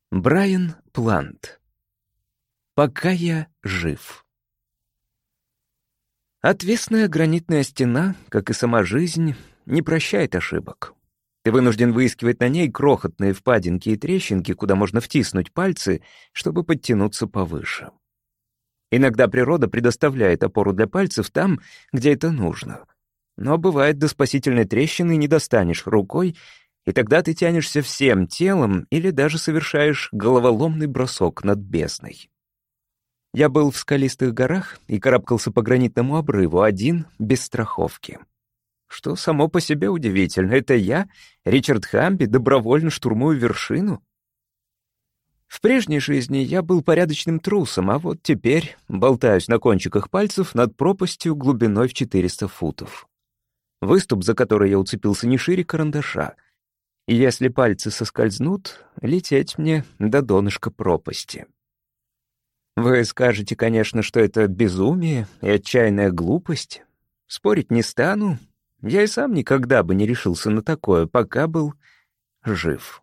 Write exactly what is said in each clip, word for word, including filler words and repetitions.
Брайан Плант. «Пока я жив». Отвесная гранитная стена, как и сама жизнь, не прощает ошибок. Ты вынужден выискивать на ней крохотные впадинки и трещинки, куда можно втиснуть пальцы, чтобы подтянуться повыше. Иногда природа предоставляет опору для пальцев там, где это нужно. Но бывает, до спасительной трещины не достанешь рукой, и тогда ты тянешься всем телом или даже совершаешь головоломный бросок над бездной. Я был в скалистых горах и карабкался по гранитному обрыву один, без страховки. Что само по себе удивительно, это я, Ричард Хамби, добровольно штурмую вершину? В прежней жизни я был порядочным трусом, а вот теперь болтаюсь на кончиках пальцев над пропастью глубиной в четыреста футов. Выступ, за который я уцепился, не шире карандаша. И если пальцы соскользнут, лететь мне до донышка пропасти. Вы скажете, конечно, что это безумие и отчаянная глупость. Спорить не стану. Я и сам никогда бы не решился на такое, пока был жив.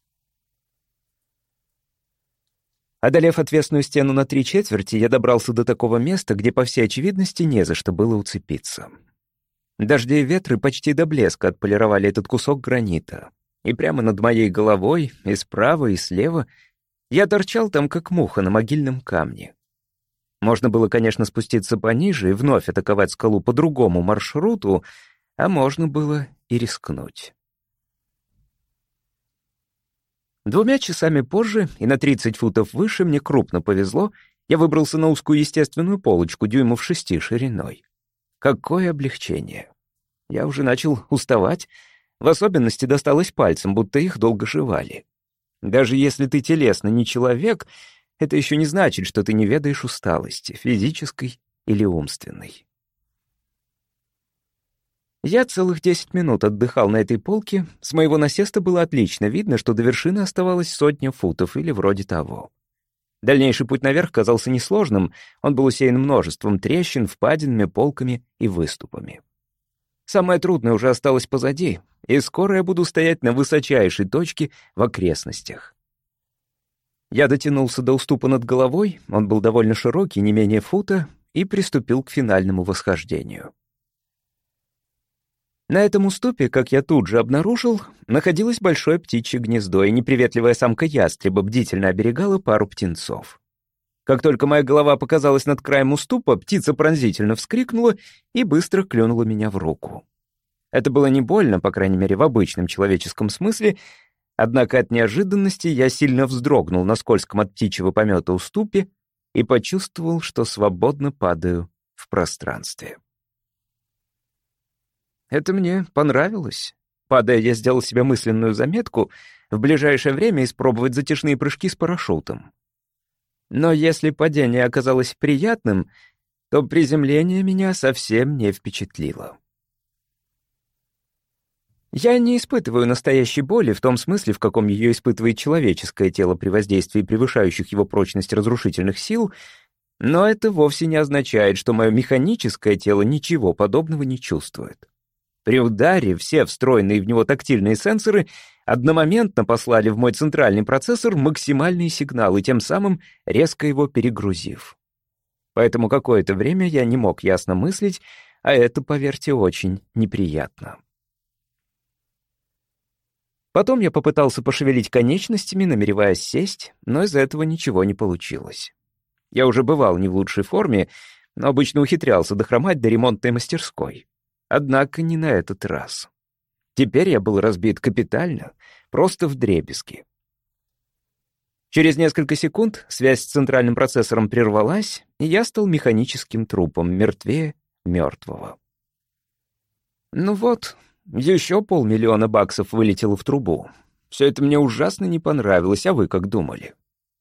Одолев отвесную стену на три четверти, я добрался до такого места, где, по всей очевидности, не за что было уцепиться. Дожди и ветры почти до блеска отполировали этот кусок гранита. И прямо над моей головой, и справа, и слева, я торчал там, как муха на могильном камне. Можно было, конечно, спуститься пониже и вновь атаковать скалу по другому маршруту, а можно было и рискнуть. Двумя часами позже и на тридцать футов выше мне крупно повезло, я выбрался на узкую естественную полочку дюймов шести шириной. Какое облегчение! Я уже начал уставать, в особенности досталось пальцам, будто их долго жевали. Даже если ты телесно не человек, это еще не значит, что ты не ведаешь усталости, физической или умственной. Я целых десять минут отдыхал на этой полке. С моего насеста было отлично видно, что до вершины оставалось сотня футов или вроде того. Дальнейший путь наверх казался несложным, он был усеян множеством трещин, впадинами, полками и выступами. Самое трудное уже осталось позади, и скоро я буду стоять на высочайшей точке в окрестностях. Я дотянулся до уступа над головой, он был довольно широкий, не менее фута, и приступил к финальному восхождению. На этом уступе, как я тут же обнаружил, находилось большое птичье гнездо, и неприветливая самка ястреба бдительно оберегала пару птенцов. Как только моя голова показалась над краем уступа, птица пронзительно вскрикнула и быстро клюнула меня в руку. Это было не больно, по крайней мере, в обычном человеческом смысле, однако от неожиданности я сильно вздрогнул на скользком от птичьего помета уступе и почувствовал, что свободно падаю в пространстве. Это мне понравилось. Падая, я сделал себе мысленную заметку в ближайшее время испробовать затяжные прыжки с парашютом. Но если падение оказалось приятным, то приземление меня совсем не впечатлило. Я не испытываю настоящей боли в том смысле, в каком ее испытывает человеческое тело при воздействии превышающих его прочность разрушительных сил, но это вовсе не означает, что мое механическое тело ничего подобного не чувствует. При ударе все встроенные в него тактильные сенсоры одномоментно послали в мой центральный процессор максимальные сигналы, тем самым резко его перегрузив. Поэтому какое-то время я не мог ясно мыслить, а это, поверьте, очень неприятно. Потом я попытался пошевелить конечностями, намереваясь сесть, но из этого ничего не получилось. Я уже бывал не в лучшей форме, но обычно ухитрялся дохромать до ремонтной мастерской. Однако не на этот раз. Теперь я был разбит капитально, просто вдребезги. Через несколько секунд связь с центральным процессором прервалась, и я стал механическим трупом, мертвее мертвого. Ну вот, еще полмиллиона баксов вылетело в трубу. Все это мне ужасно не понравилось, а вы как думали?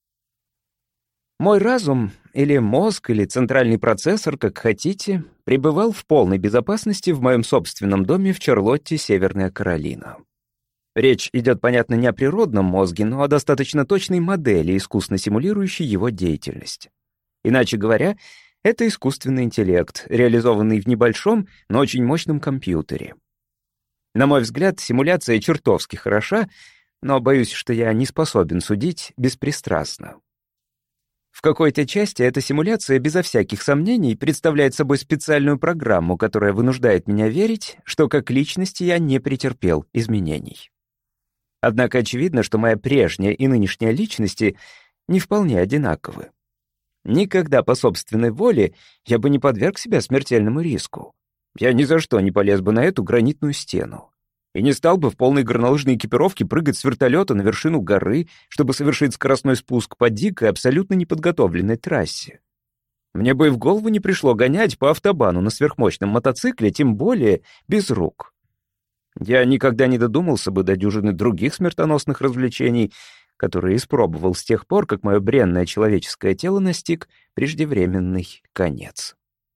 Мой разум, или мозг, или центральный процессор, как хотите, пребывал в полной безопасности в моем собственном доме в Чарлотте, Северная Каролина. Речь идет, понятно, не о природном мозге, но о достаточно точной модели, искусно симулирующей его деятельность. Иначе говоря, это искусственный интеллект, реализованный в небольшом, но очень мощном компьютере. На мой взгляд, симуляция чертовски хороша, но боюсь, что я не способен судить беспристрастно. В какой-то части эта симуляция, безо всяких сомнений, представляет собой специальную программу, которая вынуждает меня верить, что как личности я не претерпел изменений. Однако очевидно, что моя прежняя и нынешняя личности не вполне одинаковы. Никогда по собственной воле я бы не подверг себя смертельному риску. Я ни за что не полез бы на эту гранитную стену. И не стал бы в полной горнолыжной экипировке прыгать с вертолета на вершину горы, чтобы совершить скоростной спуск по дикой, абсолютно неподготовленной трассе. Мне бы и в голову не пришло гонять по автобану на сверхмощном мотоцикле, тем более без рук. Я никогда не додумался бы до дюжины других смертоносных развлечений, которые испробовал с тех пор, как мое бренное человеческое тело настиг преждевременный конец.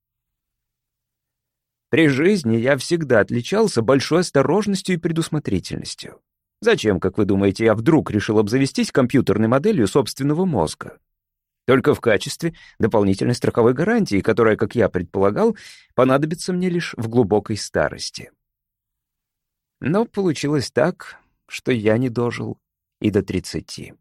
При жизни я всегда отличался большой осторожностью и предусмотрительностью. Зачем, как вы думаете, я вдруг решил обзавестись компьютерной моделью собственного мозга? Только в качестве дополнительной страховой гарантии, которая, как я предполагал, понадобится мне лишь в глубокой старости. Но получилось так, что я не дожил и до тридцати.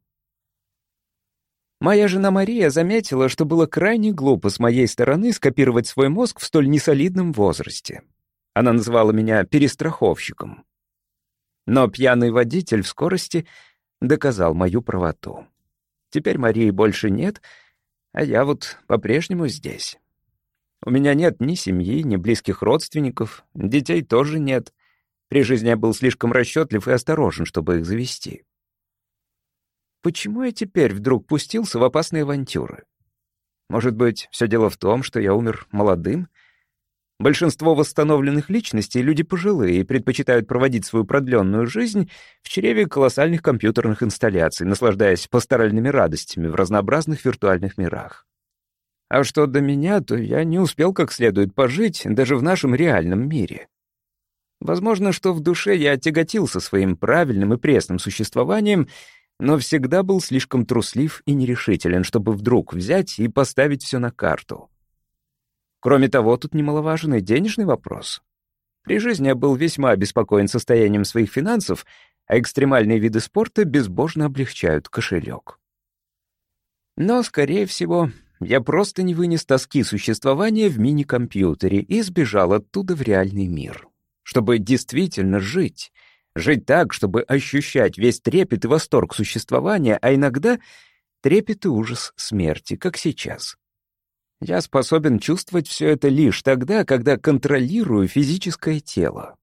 Моя жена Мария заметила, что было крайне глупо с моей стороны скопировать свой мозг в столь несолидном возрасте. Она называла меня перестраховщиком. Но пьяный водитель в скорости доказал мою правоту. Теперь Марии больше нет, а я вот по-прежнему здесь. У меня нет ни семьи, ни близких родственников, детей тоже нет. При жизни я был слишком расчетлив и осторожен, чтобы их завести. Почему я теперь вдруг пустился в опасные авантюры? Может быть, все дело в том, что я умер молодым? Большинство восстановленных личностей — люди пожилые и предпочитают проводить свою продленную жизнь в чреве колоссальных компьютерных инсталляций, наслаждаясь пасторальными радостями в разнообразных виртуальных мирах. А что до меня, то я не успел как следует пожить даже в нашем реальном мире. Возможно, что в душе я тяготился своим правильным и пресным существованием, но всегда был слишком труслив и нерешителен, чтобы вдруг взять и поставить все на карту. Кроме того, тут немаловажен и денежный вопрос. При жизни я был весьма обеспокоен состоянием своих финансов, а экстремальные виды спорта безбожно облегчают кошелек. Но, скорее всего, я просто не вынес тоски существования в мини-компьютере и сбежал оттуда в реальный мир, чтобы действительно жить — Жить так, чтобы ощущать весь трепет и восторг существования, а иногда трепет и ужас смерти, как сейчас. Я способен чувствовать все это лишь тогда, когда контролирую физическое тело.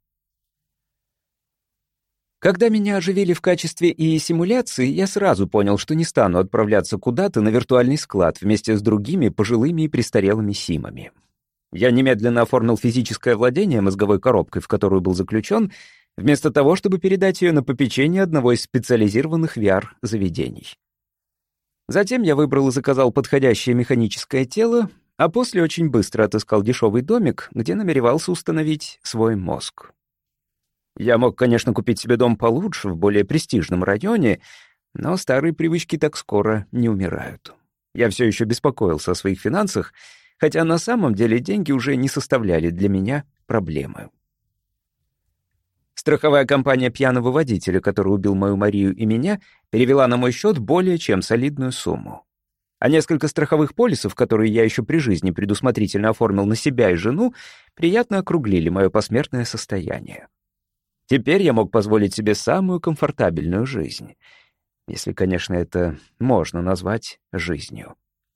Когда меня оживили в качестве ИИ-симуляции, я сразу понял, что не стану отправляться куда-то на виртуальный склад вместе с другими пожилыми и престарелыми симами. Я немедленно оформил физическое владение мозговой коробкой, в которую был заключен, вместо того, чтобы передать ее на попечение одного из специализированных ви ар-заведений. Затем я выбрал и заказал подходящее механическое тело, а после очень быстро отыскал дешевый домик, где намеревался установить свой мозг. Я мог, конечно, купить себе дом получше, в более престижном районе, но старые привычки так скоро не умирают. Я все еще беспокоился о своих финансах, хотя на самом деле деньги уже не составляли для меня проблемы. Страховая компания пьяного водителя, который убил мою Марию и меня, перевела на мой счет более чем солидную сумму. А несколько страховых полисов, которые я еще при жизни предусмотрительно оформил на себя и жену, приятно округлили мое посмертное состояние. Теперь я мог позволить себе самую комфортабельную жизнь, если, конечно, это можно назвать жизнью.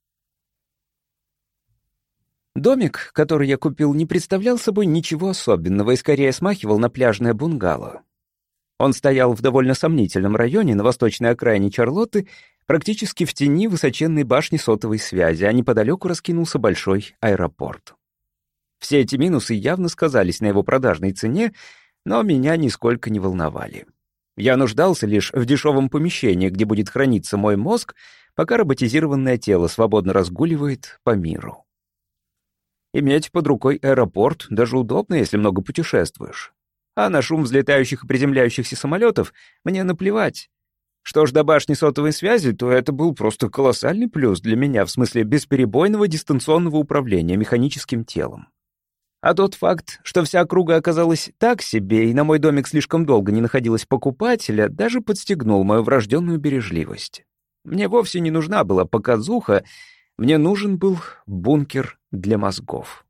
Домик, который я купил, не представлял собой ничего особенного и скорее смахивал на пляжное бунгало. Он стоял в довольно сомнительном районе на восточной окраине Чарлотты, практически в тени высоченной башни сотовой связи, а неподалеку раскинулся большой аэропорт. Все эти минусы явно сказались на его продажной цене, но меня нисколько не волновали. Я нуждался лишь в дешевом помещении, где будет храниться мой мозг, пока роботизированное тело свободно разгуливает по миру. Иметь под рукой аэропорт даже удобно, если много путешествуешь. А на шум взлетающих и приземляющихся самолетов мне наплевать. Что ж до башни сотовой связи, то это был просто колоссальный плюс для меня в смысле бесперебойного дистанционного управления механическим телом. А тот факт, что вся округа оказалась так себе, и на мой домик слишком долго не находилось покупателя, даже подстегнул мою врожденную бережливость. Мне вовсе не нужна была показуха, мне нужен был бункер для мозгов.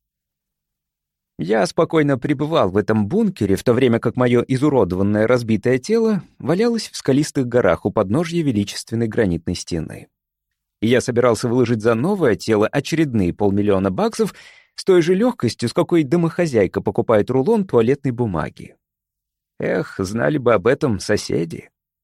Я спокойно пребывал в этом бункере, в то время как мое изуродованное разбитое тело валялось в скалистых горах у подножья величественной гранитной стены. И я собирался выложить за новое тело очередные полмиллиона баксов с той же легкостью, с какой домохозяйка покупает рулон туалетной бумаги. Эх, знали бы об этом соседи.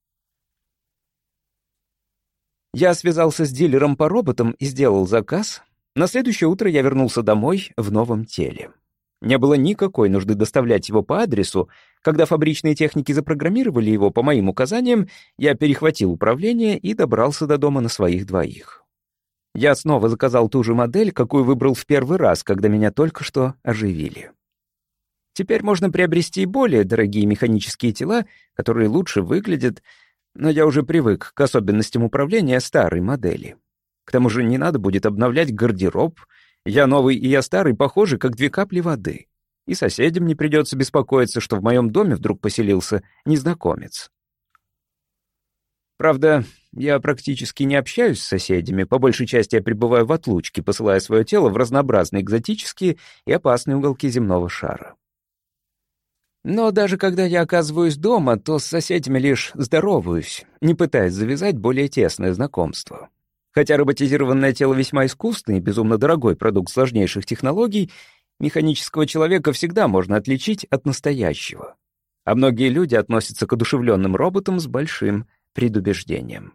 Я связался с дилером по роботам и сделал заказ. На следующее утро я вернулся домой в новом теле. Не было никакой нужды доставлять его по адресу. Когда фабричные техники запрограммировали его по моим указаниям, я перехватил управление и добрался до дома на своих двоих. Я снова заказал ту же модель, какую выбрал в первый раз, когда меня только что оживили. Теперь можно приобрести более дорогие механические тела, которые лучше выглядят, но я уже привык к особенностям управления старой модели. К тому же не надо будет обновлять гардероб. Я новый и я старый похожи, как две капли воды. И соседям не придется беспокоиться, что в моем доме вдруг поселился незнакомец. Правда, я практически не общаюсь с соседями, по большей части я пребываю в отлучке, посылая свое тело в разнообразные экзотические и опасные уголки земного шара. Но даже когда я оказываюсь дома, то с соседями лишь здороваюсь, не пытаясь завязать более тесное знакомство. Хотя роботизированное тело весьма искусный и безумно дорогой продукт сложнейших технологий, механического человека всегда можно отличить от настоящего. А многие люди относятся к одушевленным роботам с большим предубеждением.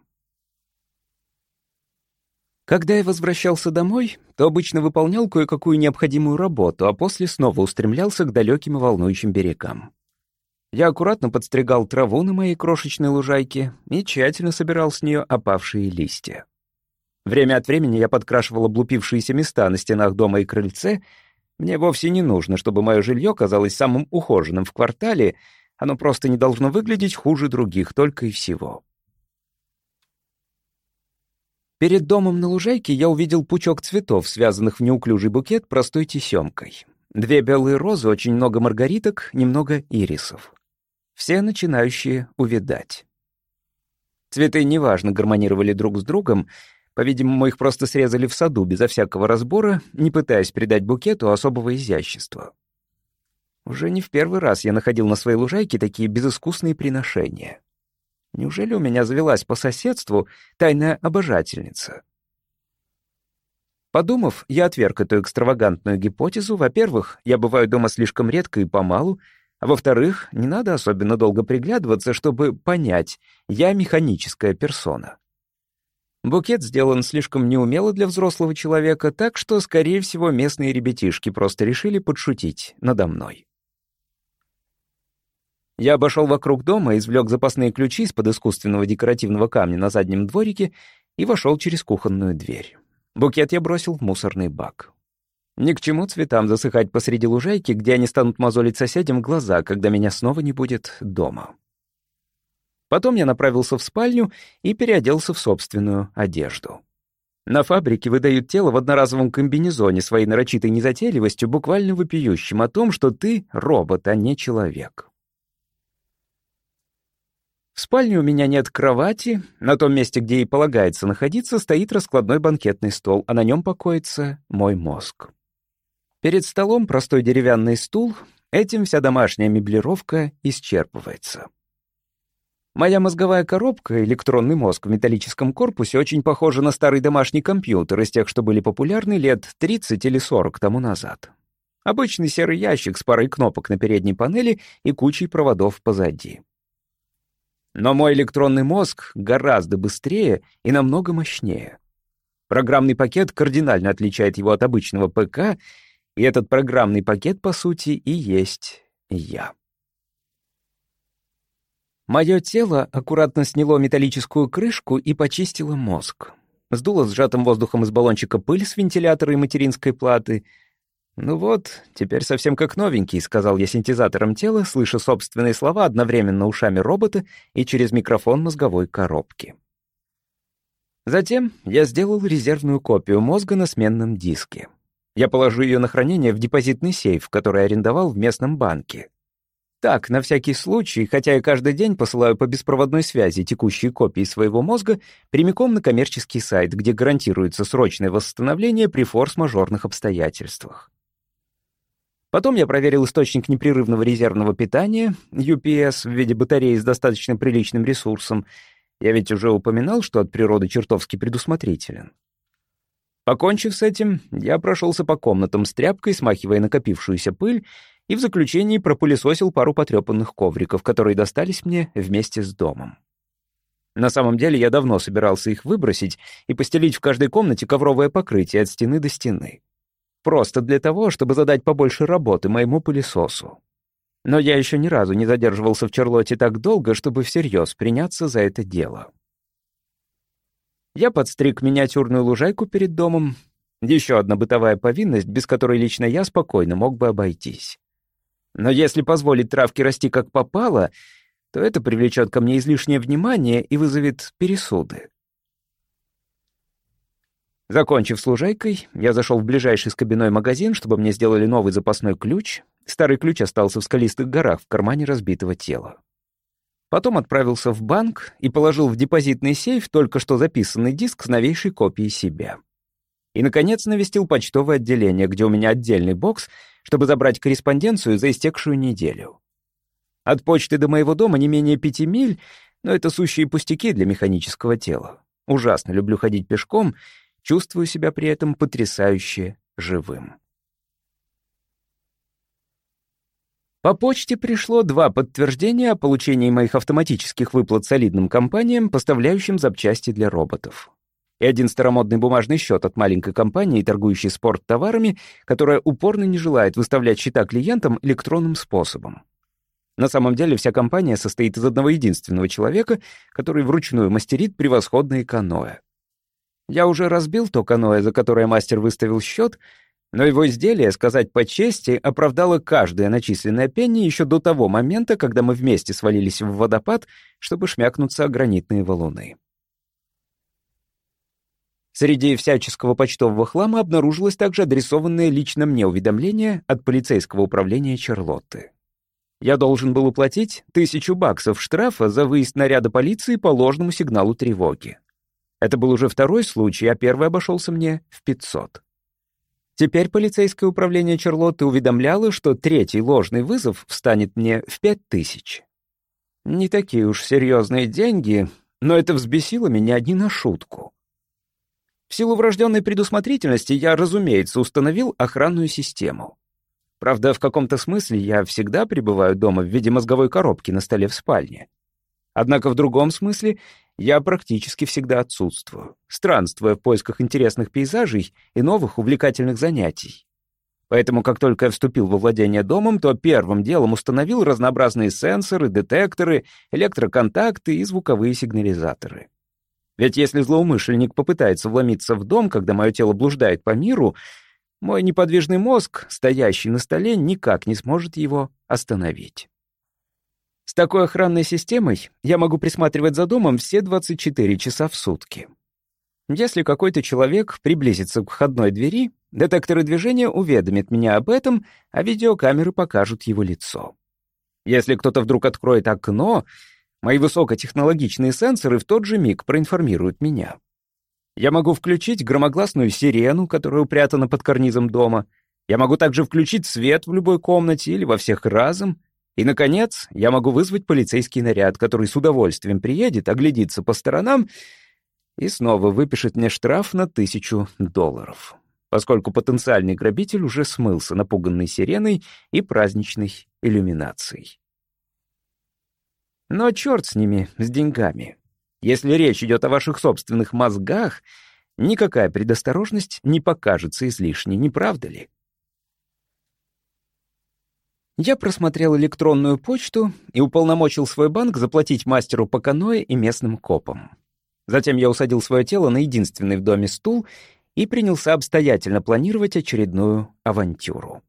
Когда я возвращался домой, то обычно выполнял кое-какую необходимую работу, а после снова устремлялся к далеким и волнующим берегам. Я аккуратно подстригал траву на моей крошечной лужайке и тщательно собирал с нее опавшие листья. Время от времени я подкрашивал облупившиеся места на стенах дома и крыльце. Мне вовсе не нужно, чтобы мое жилье казалось самым ухоженным в квартале, оно просто не должно выглядеть хуже других, только и всего. Перед домом на лужайке я увидел пучок цветов, связанных в неуклюжий букет простой тесемкой. Две белые розы, очень много маргариток, немного ирисов. Все начинающие увядать. Цветы неважно гармонировали друг с другом. По-видимому, их просто срезали в саду безо всякого разбора, не пытаясь придать букету особого изящества. Уже не в первый раз я находил на своей лужайке такие безыскусные приношения. Неужели у меня завелась по соседству тайная обожательница? Подумав, я отверг эту экстравагантную гипотезу. Во-первых, я бываю дома слишком редко и помалу, а во-вторых, не надо особенно долго приглядываться, чтобы понять, я механическая персона. Букет сделан слишком неумело для взрослого человека, так что, скорее всего, местные ребятишки просто решили подшутить надо мной. Я обошел вокруг дома, извлек запасные ключи из-под искусственного декоративного камня на заднем дворике и вошел через кухонную дверь. Букет я бросил в мусорный бак. Ни к чему цветам засыхать посреди лужайки, где они станут мозолить соседям глаза, когда меня снова не будет дома. Потом я направился в спальню и переоделся в собственную одежду. На фабрике выдают тело в одноразовом комбинезоне своей нарочитой незатейливостью, буквально вопиющим о том, что ты робот, а не человек. В спальне у меня нет кровати, на том месте, где и полагается находиться, стоит раскладной банкетный стол, а на нем покоится мой мозг. Перед столом простой деревянный стул, этим вся домашняя меблировка исчерпывается. Моя мозговая коробка, электронный мозг в металлическом корпусе, очень похожа на старый домашний компьютер из тех, что были популярны лет тридцать или сорок тому назад. Обычный серый ящик с парой кнопок на передней панели и кучей проводов позади. Но мой электронный мозг гораздо быстрее и намного мощнее. Программный пакет кардинально отличает его от обычного ПК, и этот программный пакет, по сути, и есть я. Мое тело аккуратно сняло металлическую крышку и почистило мозг. Сдуло сжатым воздухом из баллончика пыль с вентилятора и материнской платы. «Ну вот, теперь совсем как новенький», — сказал я синтезатором тела, слыша собственные слова одновременно ушами робота и через микрофон мозговой коробки. Затем я сделал резервную копию мозга на сменном диске. Я положу ее на хранение в депозитный сейф, который арендовал в местном банке. Так, на всякий случай, хотя я каждый день посылаю по беспроводной связи текущие копии своего мозга прямиком на коммерческий сайт, где гарантируется срочное восстановление при форс-мажорных обстоятельствах. Потом я проверил источник непрерывного резервного питания, ю пи эс, в виде батареи с достаточно приличным ресурсом. Я ведь уже упоминал, что от природы чертовски предусмотрителен. Покончив с этим, я прошелся по комнатам с тряпкой, смахивая накопившуюся пыль, и в заключении пропылесосил пару потрепанных ковриков, которые достались мне вместе с домом. На самом деле я давно собирался их выбросить и постелить в каждой комнате ковровое покрытие от стены до стены. Просто для того, чтобы задать побольше работы моему пылесосу. Но я еще ни разу не задерживался в Чарлотте так долго, чтобы всерьез приняться за это дело. Я подстриг миниатюрную лужайку перед домом. Еще одна бытовая повинность, без которой лично я спокойно мог бы обойтись. Но если позволить травке расти как попало, то это привлечет ко мне излишнее внимание и вызовет пересуды. Закончив с лужайкой, я зашел в ближайший скобяной магазин, чтобы мне сделали новый запасной ключ. Старый ключ остался в скалистых горах в кармане разбитого тела. Потом отправился в банк и положил в депозитный сейф только что записанный диск с новейшей копией себя. И, наконец, навестил почтовое отделение, где у меня отдельный бокс, чтобы забрать корреспонденцию за истекшую неделю. От почты до моего дома не менее пяти миль, но это сущие пустяки для механического тела. Ужасно люблю ходить пешком, чувствую себя при этом потрясающе живым. По почте пришло два подтверждения о получении моих автоматических выплат солидным компаниям, поставляющим запчасти для роботов. И один старомодный бумажный счет от маленькой компании, торгующей спорттоварами, которая упорно не желает выставлять счета клиентам электронным способом. На самом деле вся компания состоит из одного единственного человека, который вручную мастерит превосходные каноэ. Я уже разбил то каноэ, за которое мастер выставил счет, но его изделие, сказать по чести, оправдало каждое начисленное пенни еще до того момента, когда мы вместе свалились в водопад, чтобы шмякнуться о гранитные валуны. Среди всяческого почтового хлама обнаружилось также адресованное лично мне уведомление от полицейского управления Чарлотты. Я должен был уплатить тысячу баксов штрафа за выезд наряда полиции по ложному сигналу тревоги. Это был уже второй случай, а первый обошелся мне в пятьсот. Теперь полицейское управление Чарлотты уведомляло, что третий ложный вызов встанет мне в пять тысяч. Не такие уж серьезные деньги, но это взбесило меня не на шутку. В силу врожденной предусмотрительности я, разумеется, установил охранную систему. Правда, в каком-то смысле я всегда пребываю дома в виде мозговой коробки на столе в спальне. Однако в другом смысле я практически всегда отсутствую, странствуя в поисках интересных пейзажей и новых увлекательных занятий. Поэтому, как только я вступил во владение домом, то первым делом установил разнообразные сенсоры, детекторы, электроконтакты и звуковые сигнализаторы. Ведь если злоумышленник попытается вломиться в дом, когда мое тело блуждает по миру, мой неподвижный мозг, стоящий на столе, никак не сможет его остановить. С такой охранной системой я могу присматривать за домом все двадцать четыре часа в сутки. Если какой-то человек приблизится к входной двери, детекторы движения уведомят меня об этом, а видеокамеры покажут его лицо. Если кто-то вдруг откроет окно, мои высокотехнологичные сенсоры в тот же миг проинформируют меня. Я могу включить громогласную сирену, которая упрятана под карнизом дома. Я могу также включить свет в любой комнате или во всех разом. И, наконец, я могу вызвать полицейский наряд, который с удовольствием приедет, оглядится по сторонам и снова выпишет мне штраф на тысячу долларов, поскольку потенциальный грабитель уже смылся, напуганный сиреной и праздничной иллюминацией. Но черт с ними, с деньгами. Если речь идет о ваших собственных мозгах, никакая предосторожность не покажется излишней, не правда ли? Я просмотрел электронную почту и уполномочил свой банк заплатить мастеру по каноэ и местным копам. Затем я усадил свое тело на единственный в доме стул и принялся обстоятельно планировать очередную авантюру.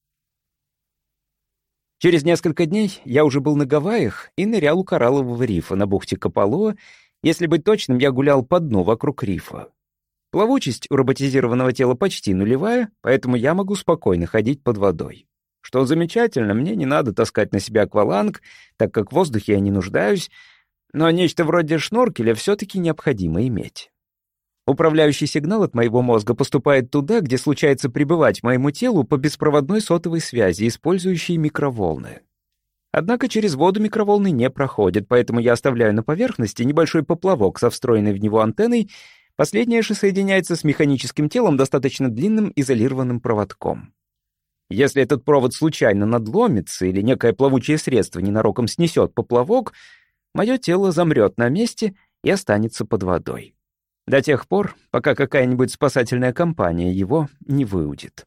Через несколько дней я уже был на Гавайях и нырял у кораллового рифа на бухте Капалоа. Если быть точным, я гулял по дну вокруг рифа. Плавучесть у роботизированного тела почти нулевая, поэтому я могу спокойно ходить под водой. Что замечательно, мне не надо таскать на себя акваланг, так как в воздухе я не нуждаюсь, но нечто вроде шноркеля все-таки необходимо иметь. Управляющий сигнал от моего мозга поступает туда, где случается пребывать моему телу по беспроводной сотовой связи, использующей микроволны. Однако через воду микроволны не проходят, поэтому я оставляю на поверхности небольшой поплавок со встроенной в него антенной. Последняя же соединяется с механическим телом достаточно длинным изолированным проводком. Если этот провод случайно надломится или некое плавучее средство ненароком снесет поплавок, мое тело замрет на месте и останется под водой. До тех пор, пока какая-нибудь спасательная компания его не выудит.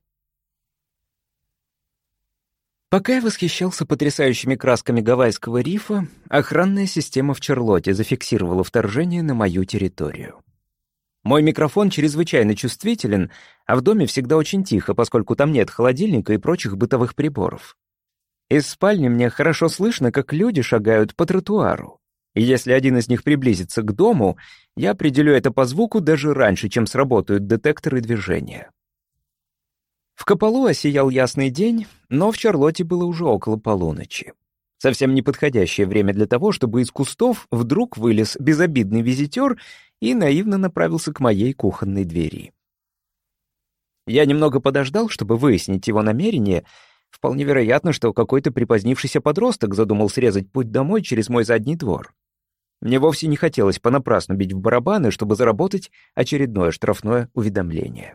Пока я восхищался потрясающими красками Гавайского рифа, охранная система в Чарлотте зафиксировала вторжение на мою территорию. Мой микрофон чрезвычайно чувствителен, а в доме всегда очень тихо, поскольку там нет холодильника и прочих бытовых приборов. Из спальни мне хорошо слышно, как люди шагают по тротуару. И если один из них приблизится к дому, я определю это по звуку даже раньше, чем сработают детекторы движения. В Капалуа сиял ясный день, но в Чарлотте было уже около полуночи. Совсем неподходящее время для того, чтобы из кустов вдруг вылез безобидный визитер и наивно направился к моей кухонной двери. Я немного подождал, чтобы выяснить его намерение. Вполне вероятно, что какой-то припозднившийся подросток задумал срезать путь домой через мой задний двор. Мне вовсе не хотелось понапрасну бить в барабаны, чтобы заработать очередное штрафное уведомление.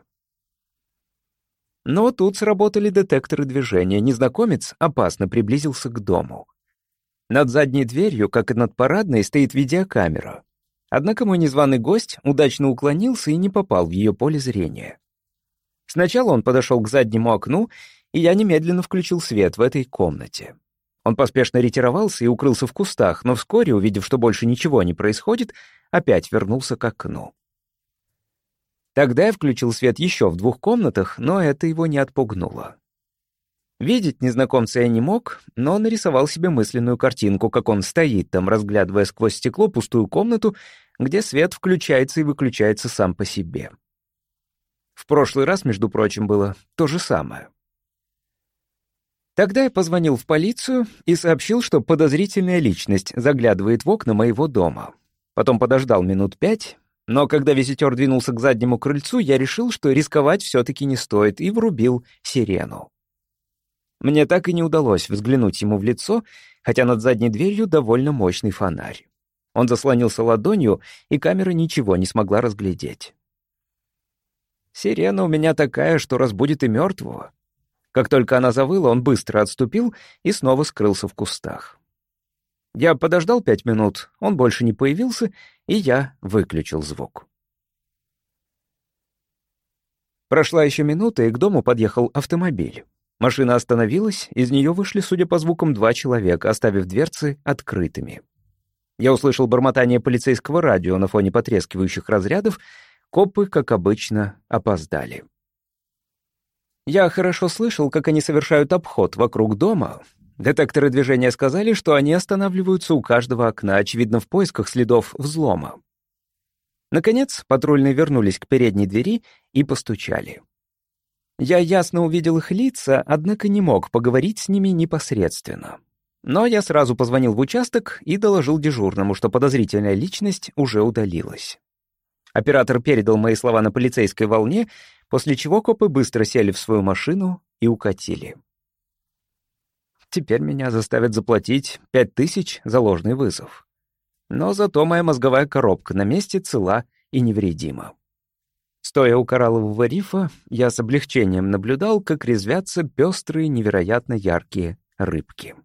Но тут сработали детекторы движения. Незнакомец опасно приблизился к дому. Над задней дверью, как и над парадной, стоит видеокамера. Однако мой незваный гость удачно уклонился и не попал в ее поле зрения. Сначала он подошел к заднему окну, и я немедленно включил свет в этой комнате. Он поспешно ретировался и укрылся в кустах, но вскоре, увидев, что больше ничего не происходит, опять вернулся к окну. Тогда я включил свет еще в двух комнатах, но это его не отпугнуло. Видеть незнакомца я не мог, но нарисовал себе мысленную картинку, как он стоит там, разглядывая сквозь стекло пустую комнату, где свет включается и выключается сам по себе. В прошлый раз, между прочим, было то же самое. Тогда я позвонил в полицию и сообщил, что подозрительная личность заглядывает в окна моего дома. Потом подождал минут пять, но когда визитер двинулся к заднему крыльцу, я решил, что рисковать все-таки не стоит, и врубил сирену. Мне так и не удалось взглянуть ему в лицо, хотя над задней дверью довольно мощный фонарь. Он заслонился ладонью, и камера ничего не смогла разглядеть. Сирена у меня такая, что разбудит и мертвого. Как только она завыла, он быстро отступил и снова скрылся в кустах. Я подождал пять минут, он больше не появился, и я выключил звук. Прошла еще минута, и к дому подъехал автомобиль. Машина остановилась, из нее вышли, судя по звукам, два человека, оставив дверцы открытыми. Я услышал бормотание полицейского радио на фоне потрескивающих разрядов. Копы, как обычно, опоздали. Я хорошо слышал, как они совершают обход вокруг дома. Детекторы движения сказали, что они останавливаются у каждого окна, очевидно, в поисках следов взлома. Наконец, патрульные вернулись к передней двери и постучали. Я ясно увидел их лица, однако не мог поговорить с ними непосредственно. Но я сразу позвонил в участок и доложил дежурному, что подозрительная личность уже удалилась. Оператор передал мои слова на полицейской волне, после чего копы быстро сели в свою машину и укатили. Теперь меня заставят заплатить пять тысяч за ложный вызов. Но зато моя мозговая коробка на месте цела и невредима. Стоя у кораллового рифа, я с облегчением наблюдал, как резвятся пестрые, невероятно яркие рыбки.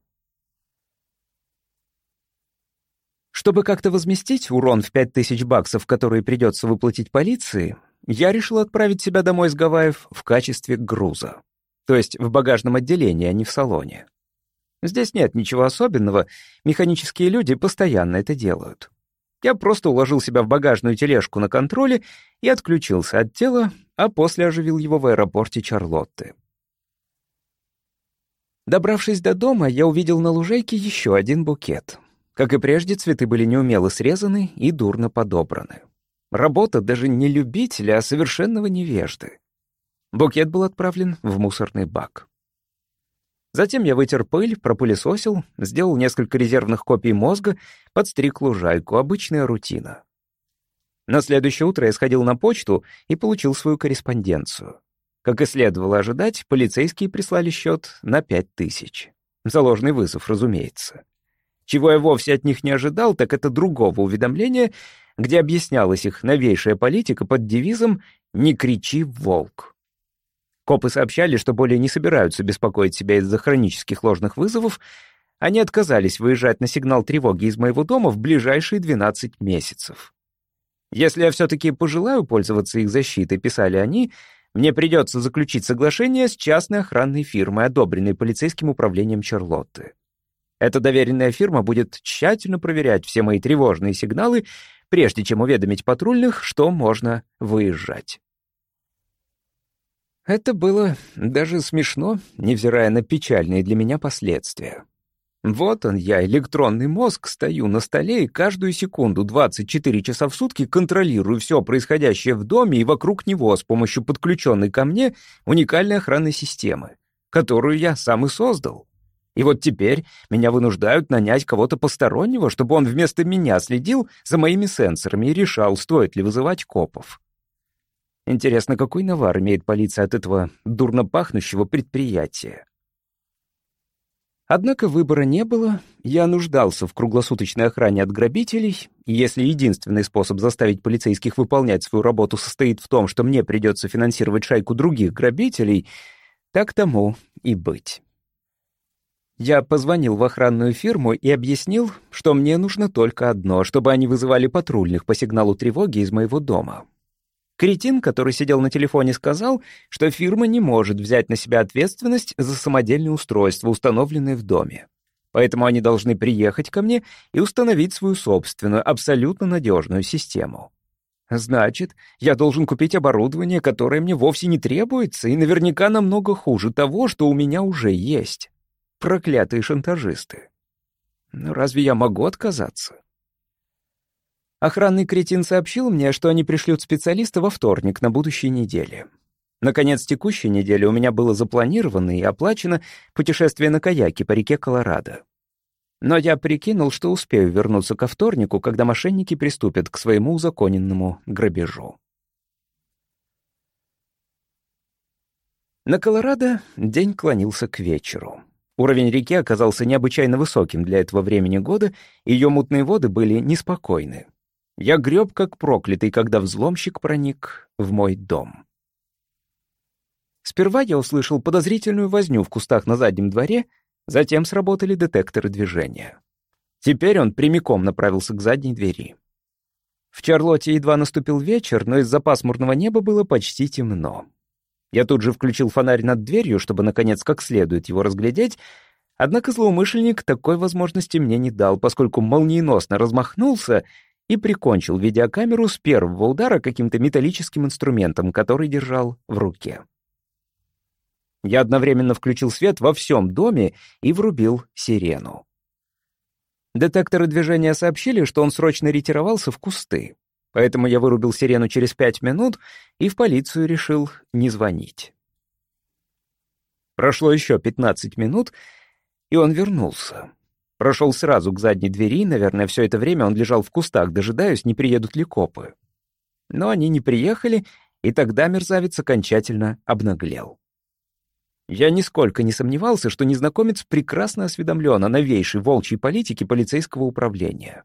Чтобы как-то возместить урон в пять тысяч баксов, которые придется выплатить полиции, я решил отправить себя домой с Гавайев в качестве груза. То есть в багажном отделении, а не в салоне. Здесь нет ничего особенного, механические люди постоянно это делают. Я просто уложил себя в багажную тележку на контроле и отключился от тела, а после оживил его в аэропорте Чарлотты. Добравшись до дома, я увидел на лужайке еще один букет. Как и прежде, цветы были неумело срезаны и дурно подобраны. Работа даже не любителя, а совершенного невежды. Букет был отправлен в мусорный бак. Затем я вытер пыль, пропылесосил, сделал несколько резервных копий мозга, подстриг лужайку, обычная рутина. На следующее утро я сходил на почту и получил свою корреспонденцию. Как и следовало ожидать, полицейские прислали счет на пять тысяч. За ложный вызов, разумеется. Чего я вовсе от них не ожидал, так это другого уведомления, где объяснялась их новейшая политика под девизом «Не кричи, волк». Копы сообщали, что более не собираются беспокоить себя из-за хронических ложных вызовов. Они отказались выезжать на сигнал тревоги из моего дома в ближайшие двенадцать месяцев. Если я все-таки пожелаю пользоваться их защитой, писали они, мне придется заключить соглашение с частной охранной фирмой, одобренной полицейским управлением Чарлотты. Эта доверенная фирма будет тщательно проверять все мои тревожные сигналы, прежде чем уведомить патрульных, что можно выезжать. Это было даже смешно, невзирая на печальные для меня последствия. Вот он я, электронный мозг, стою на столе и каждую секунду двадцать четыре часа в сутки контролирую все происходящее в доме и вокруг него с помощью подключенной ко мне уникальной охранной системы, которую я сам и создал. И вот теперь меня вынуждают нанять кого-то постороннего, чтобы он вместо меня следил за моими сенсорами и решал, стоит ли вызывать копов. Интересно, какой навар имеет полиция от этого дурно пахнущего предприятия? Однако выбора не было, я нуждался в круглосуточной охране от грабителей, и если единственный способ заставить полицейских выполнять свою работу состоит в том, что мне придется финансировать шайку других грабителей, так тому и быть. Я позвонил в охранную фирму и объяснил, что мне нужно только одно, чтобы они вызывали патрульных по сигналу тревоги из моего дома. Кретин, который сидел на телефоне, сказал, что фирма не может взять на себя ответственность за самодельные устройства, установленные в доме. Поэтому они должны приехать ко мне и установить свою собственную, абсолютно надежную систему. Значит, я должен купить оборудование, которое мне вовсе не требуется, и наверняка намного хуже того, что у меня уже есть. Проклятые шантажисты. Но разве я могу отказаться? Охранный кретин сообщил мне, что они пришлют специалиста во вторник на будущей неделе. Наконец, текущей недели у меня было запланировано и оплачено путешествие на каяке по реке Колорадо. Но я прикинул, что успею вернуться ко вторнику, когда мошенники приступят к своему узаконенному грабежу. На Колорадо день клонился к вечеру. Уровень реки оказался необычайно высоким для этого времени года, и ее мутные воды были неспокойны. Я греб как проклятый, когда взломщик проник в мой дом. Сперва я услышал подозрительную возню в кустах на заднем дворе, затем сработали детекторы движения. Теперь он прямиком направился к задней двери. В Чарлотте едва наступил вечер, но из-за пасмурного неба было почти темно. Я тут же включил фонарь над дверью, чтобы, наконец, как следует его разглядеть, однако злоумышленник такой возможности мне не дал, поскольку молниеносно размахнулся и прикончил видеокамеру с первого удара каким-то металлическим инструментом, который держал в руке. Я одновременно включил свет во всем доме и врубил сирену. Детекторы движения сообщили, что он срочно ретировался в кусты, поэтому я вырубил сирену через пять минут и в полицию решил не звонить. Прошло еще пятнадцать минут, и он вернулся. Прошел сразу к задней двери, наверное, все это время он лежал в кустах, дожидаясь, не приедут ли копы. Но они не приехали, и тогда мерзавец окончательно обнаглел. Я нисколько не сомневался, что незнакомец прекрасно осведомлен о новейшей волчьей политике полицейского управления.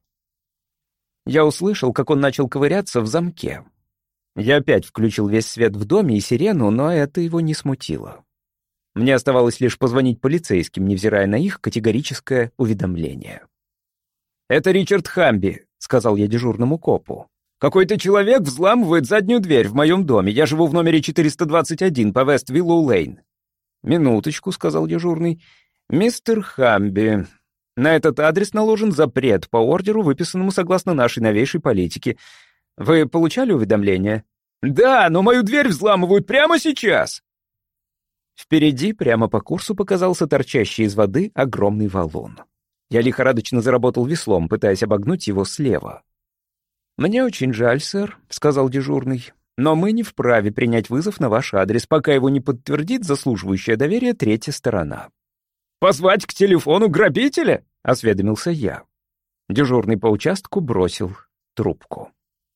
Я услышал, как он начал ковыряться в замке. Я опять включил весь свет в доме и сирену, но это его не смутило. Мне оставалось лишь позвонить полицейским, невзирая на их категорическое уведомление. «Это Ричард Хамби», — сказал я дежурному копу. «Какой-то человек взламывает заднюю дверь в моем доме. Я живу в номере четыреста двадцать один по Вест-Виллоу-Лейн». «Минуточку», — сказал дежурный. «Мистер Хамби, на этот адрес наложен запрет по ордеру, выписанному согласно нашей новейшей политике. Вы получали уведомление?» «Да, но мою дверь взламывают прямо сейчас!» Впереди, прямо по курсу, показался торчащий из воды огромный валун. Я лихорадочно заработал веслом, пытаясь обогнуть его слева. «Мне очень жаль, сэр», — сказал дежурный, «но мы не вправе принять вызов на ваш адрес, пока его не подтвердит заслуживающая доверия третья сторона». «Позвать к телефону грабителя?» — осведомился я. Дежурный по участку бросил трубку.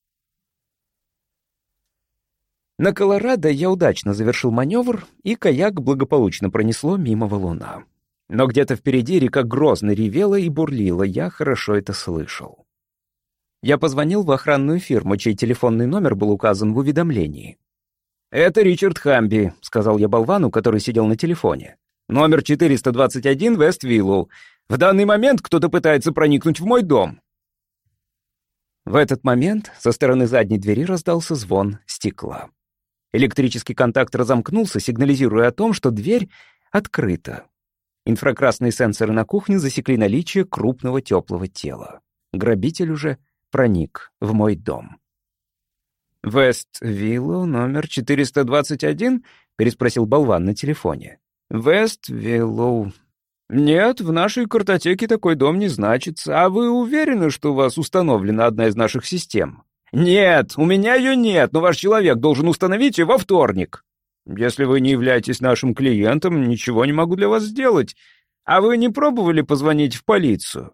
На Колорадо я удачно завершил маневр, и каяк благополучно пронесло мимо валуна. Но где-то впереди река грозно ревела и бурлила, я хорошо это слышал. Я позвонил в охранную фирму, чей телефонный номер был указан в уведомлении. «Это Ричард Хамби», — сказал я болвану, который сидел на телефоне. «Номер четыреста двадцать один Вест-Виллоу. В данный момент кто-то пытается проникнуть в мой дом». В этот момент со стороны задней двери раздался звон стекла. Электрический контакт разомкнулся, сигнализируя о том, что дверь открыта. Инфракрасные сенсоры на кухне засекли наличие крупного теплого тела. Грабитель уже проник в мой дом. «Вест-Виллоу, номер четыреста двадцать один?» — переспросил болван на телефоне. «Вест-Виллоу. Нет, в нашей картотеке такой дом не значится. А вы уверены, что у вас установлена одна из наших систем?» «Нет, у меня ее нет, но ваш человек должен установить ее во вторник». «Если вы не являетесь нашим клиентом, ничего не могу для вас сделать. А вы не пробовали позвонить в полицию?»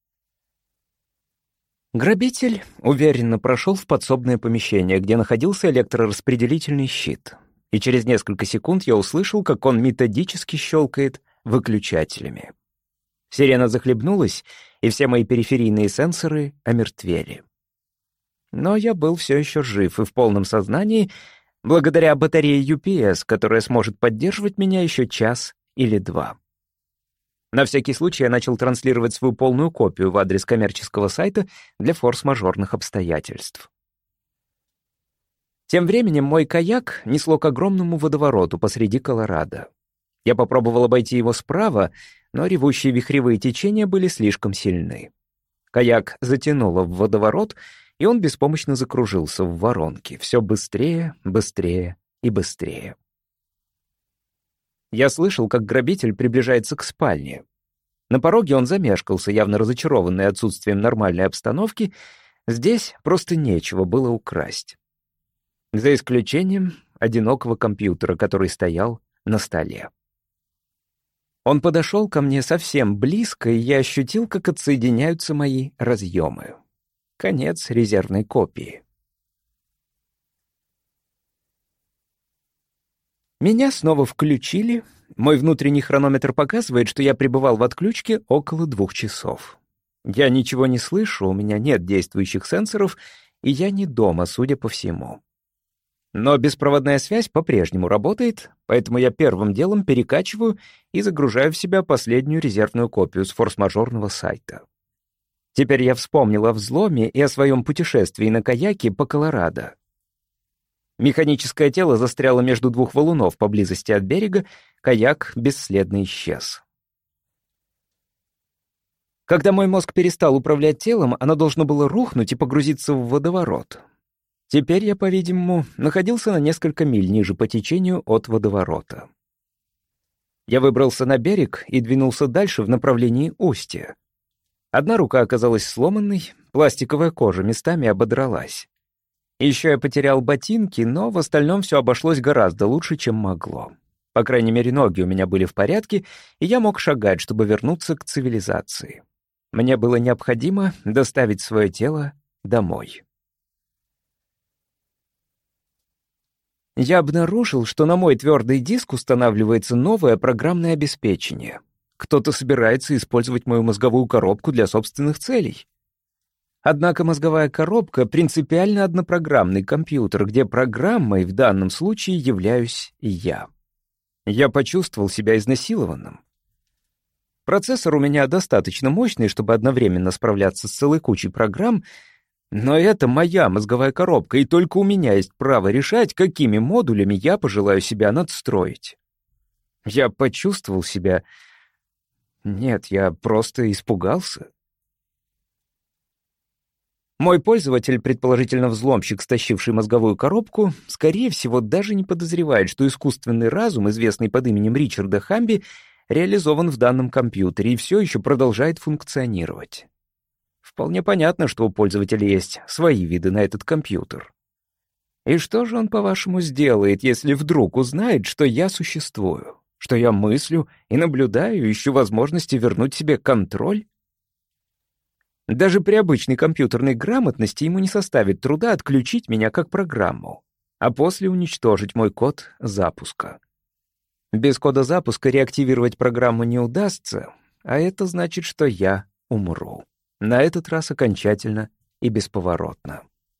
Грабитель уверенно прошел в подсобное помещение, где находился электрораспределительный щит. И через несколько секунд я услышал, как он методически щелкает выключателями. Сирена захлебнулась, и все мои периферийные сенсоры омертвели. Но я был все еще жив и в полном сознании, благодаря батарее ю пи эс, которая сможет поддерживать меня еще час или два. На всякий случай я начал транслировать свою полную копию в адрес коммерческого сайта для форс-мажорных обстоятельств. Тем временем мой каяк несло к огромному водовороту посреди Колорадо. Я попробовал обойти его справа, но ревущие вихревые течения были слишком сильны. Каяк затянуло в водоворот, и он беспомощно закружился в воронке, все быстрее, быстрее и быстрее. Я слышал, как грабитель приближается к спальне. На пороге он замешкался, явно разочарованный отсутствием нормальной обстановки. Здесь просто нечего было украсть. За исключением одинокого компьютера, который стоял на столе. Он подошел ко мне совсем близко, и я ощутил, как отсоединяются мои разъемы. Конец резервной копии. Меня снова включили. Мой внутренний хронометр показывает, что я пребывал в отключке около двух часов. Я ничего не слышу, у меня нет действующих сенсоров, и я не дома, судя по всему. Но беспроводная связь по-прежнему работает, поэтому я первым делом перекачиваю и загружаю в себя последнюю резервную копию с форс-мажорного сайта. Теперь я вспомнил о взломе и о своем путешествии на каяке по Колорадо. Механическое тело застряло между двух валунов поблизости от берега, каяк бесследно исчез. Когда мой мозг перестал управлять телом, оно должно было рухнуть и погрузиться в водоворот. Теперь я, по-видимому, находился на несколько миль ниже по течению от водоворота. Я выбрался на берег и двинулся дальше в направлении устья. Одна рука оказалась сломанной, пластиковая кожа местами ободралась. Еще я потерял ботинки, но в остальном все обошлось гораздо лучше, чем могло. По крайней мере, ноги у меня были в порядке, и я мог шагать, чтобы вернуться к цивилизации. Мне было необходимо доставить свое тело домой. Я обнаружил, что на мой твердый диск устанавливается новое программное обеспечение. Кто-то собирается использовать мою мозговую коробку для собственных целей. Однако мозговая коробка — принципиально однопрограммный компьютер, где программой в данном случае являюсь я. Я почувствовал себя изнасилованным. Процессор у меня достаточно мощный, чтобы одновременно справляться с целой кучей программ, но это моя мозговая коробка, и только у меня есть право решать, какими модулями я пожелаю себя надстроить. Я почувствовал себя... Нет, я просто испугался. Мой пользователь, предположительно взломщик, стащивший мозговую коробку, скорее всего, даже не подозревает, что искусственный разум, известный под именем Ричарда Хамби, реализован в данном компьютере и все еще продолжает функционировать. В Вполне понятно, что у пользователя есть свои виды на этот компьютер. И что же он, по-вашему, сделает, если вдруг узнает, что я существую, что я мыслю и наблюдаю, ищу возможности вернуть себе контроль? Даже при обычной компьютерной грамотности ему не составит труда отключить меня как программу, а после уничтожить мой код запуска. Без кода запуска реактивировать программу не удастся, а это значит, что я умру. На этот раз окончательно и бесповоротно.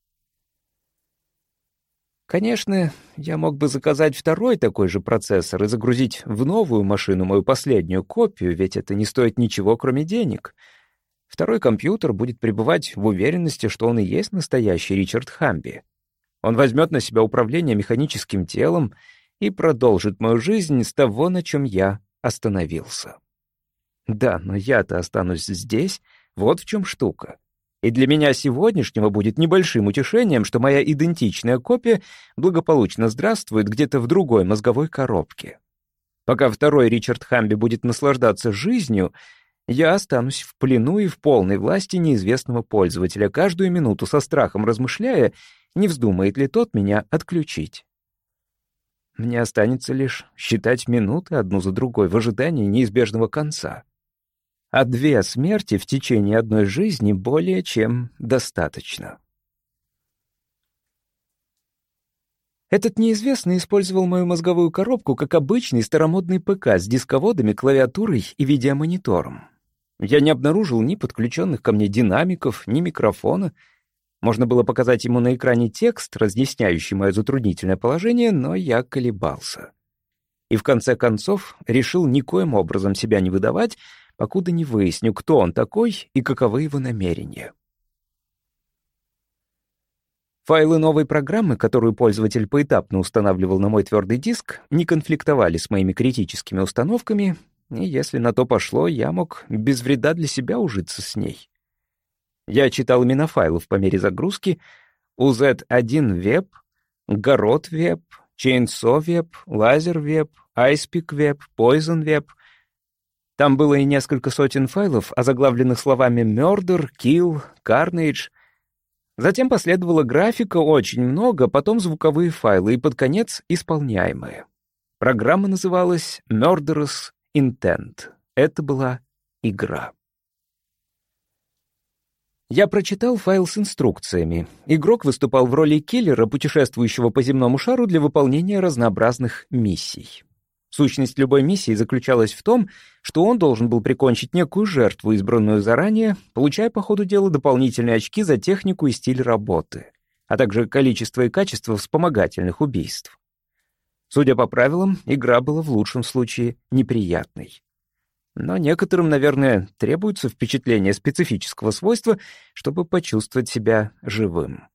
Конечно, я мог бы заказать второй такой же процессор и загрузить в новую машину мою последнюю копию, ведь это не стоит ничего, кроме денег. Второй компьютер будет пребывать в уверенности, что он и есть настоящий Ричард Хамби. Он возьмет на себя управление механическим телом и продолжит мою жизнь с того, на чем я остановился. Да, но я-то останусь здесь, вот в чем штука. И для меня сегодняшнего будет небольшим утешением, что моя идентичная копия благополучно здравствует где-то в другой мозговой коробке. Пока второй Ричард Хамби будет наслаждаться жизнью, я останусь в плену и в полной власти неизвестного пользователя, каждую минуту со страхом размышляя, не вздумает ли тот меня отключить. Мне останется лишь считать минуты одну за другой в ожидании неизбежного конца. А две смерти в течение одной жизни более чем достаточно. Этот неизвестный использовал мою мозговую коробку как обычный старомодный ПК с дисководами, клавиатурой и видеомонитором. Я не обнаружил ни подключенных ко мне динамиков, ни микрофона. Можно было показать ему на экране текст, разъясняющий мое затруднительное положение, но я колебался. И в конце концов решил никоим образом себя не выдавать, покуда не выясню, кто он такой и каковы его намерения. Файлы новой программы, которую пользователь поэтапно устанавливал на мой твердый диск, не конфликтовали с моими критическими установками, и если на то пошло, я мог без вреда для себя ужиться с ней. Я читал имена файлов по мере загрузки: ю зет один веб, Garrot веб, Chainsaw веб, Laser веб, Icepick веб, Poison веб. Там было и несколько сотен файлов, озаглавленных словами «Murder», «Kill», «Carnage». Затем последовала графика, очень много, потом звуковые файлы и, под конец, исполняемые. Программа называлась «Murderous Intent». Это была игра. Я прочитал файл с инструкциями. Игрок выступал в роли киллера, путешествующего по земному шару для выполнения разнообразных миссий. Сущность любой миссии заключалась в том, что он должен был прикончить некую жертву, избранную заранее, получая по ходу дела дополнительные очки за технику и стиль работы, а также количество и качество вспомогательных убийств. Судя по правилам, игра была в лучшем случае неприятной. Но некоторым, наверное, требуется впечатление специфического свойства, чтобы почувствовать себя живым.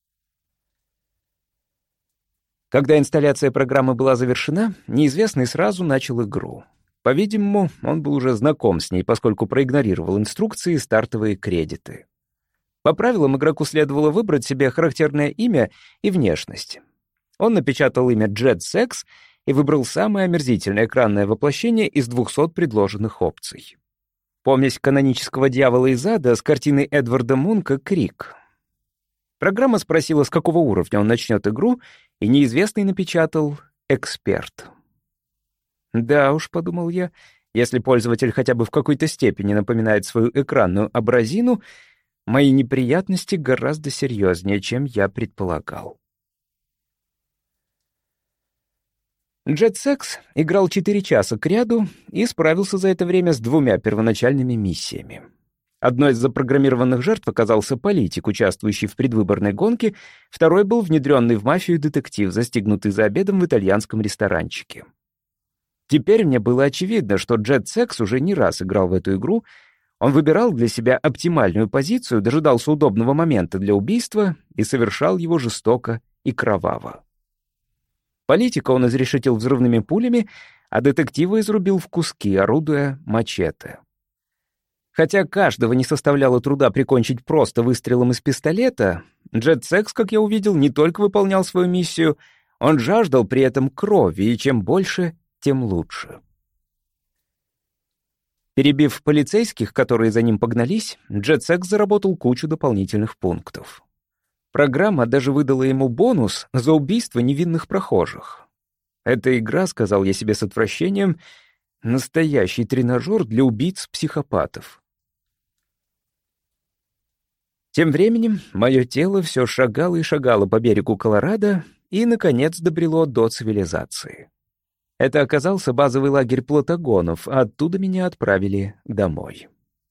Когда инсталляция программы была завершена, неизвестный сразу начал игру. По-видимому, он был уже знаком с ней, поскольку проигнорировал инструкции и стартовые кредиты. По правилам, игроку следовало выбрать себе характерное имя и внешность. Он напечатал имя JetSex и выбрал самое омерзительное экранное воплощение из двухсот предложенных опций. Помесь канонического дьявола из ада с картиной Эдварда Мунка «Крик». Программа спросила, с какого уровня он начнет игру, и неизвестный напечатал «Эксперт». Да уж, подумал я, если пользователь хотя бы в какой-то степени напоминает свою экранную абразину, мои неприятности гораздо серьезнее, чем я предполагал. JetSex играл четыре часа кряду и справился за это время с двумя первоначальными миссиями. Одной из запрограммированных жертв оказался политик, участвующий в предвыборной гонке, второй был внедренный в мафию детектив, застигнутый за обедом в итальянском ресторанчике. Теперь мне было очевидно, что JetSex уже не раз играл в эту игру. Он выбирал для себя оптимальную позицию, дожидался удобного момента для убийства и совершал его жестоко и кроваво. Политика он изрешетил взрывными пулями, а детектива изрубил в куски, орудуя мачете. Хотя каждого не составляло труда прикончить просто выстрелом из пистолета, JetSex, как я увидел, не только выполнял свою миссию, он жаждал при этом крови, и чем больше, тем лучше. Перебив полицейских, которые за ним погнались, JetSex заработал кучу дополнительных пунктов. Программа даже выдала ему бонус за убийство невинных прохожих. Эта игра, сказал я себе с отвращением, настоящий тренажер для убийц-психопатов. Тем временем мое тело все шагало и шагало по берегу Колорадо и, наконец, добрело до цивилизации. Это оказался базовый лагерь платагонов, а оттуда меня отправили домой.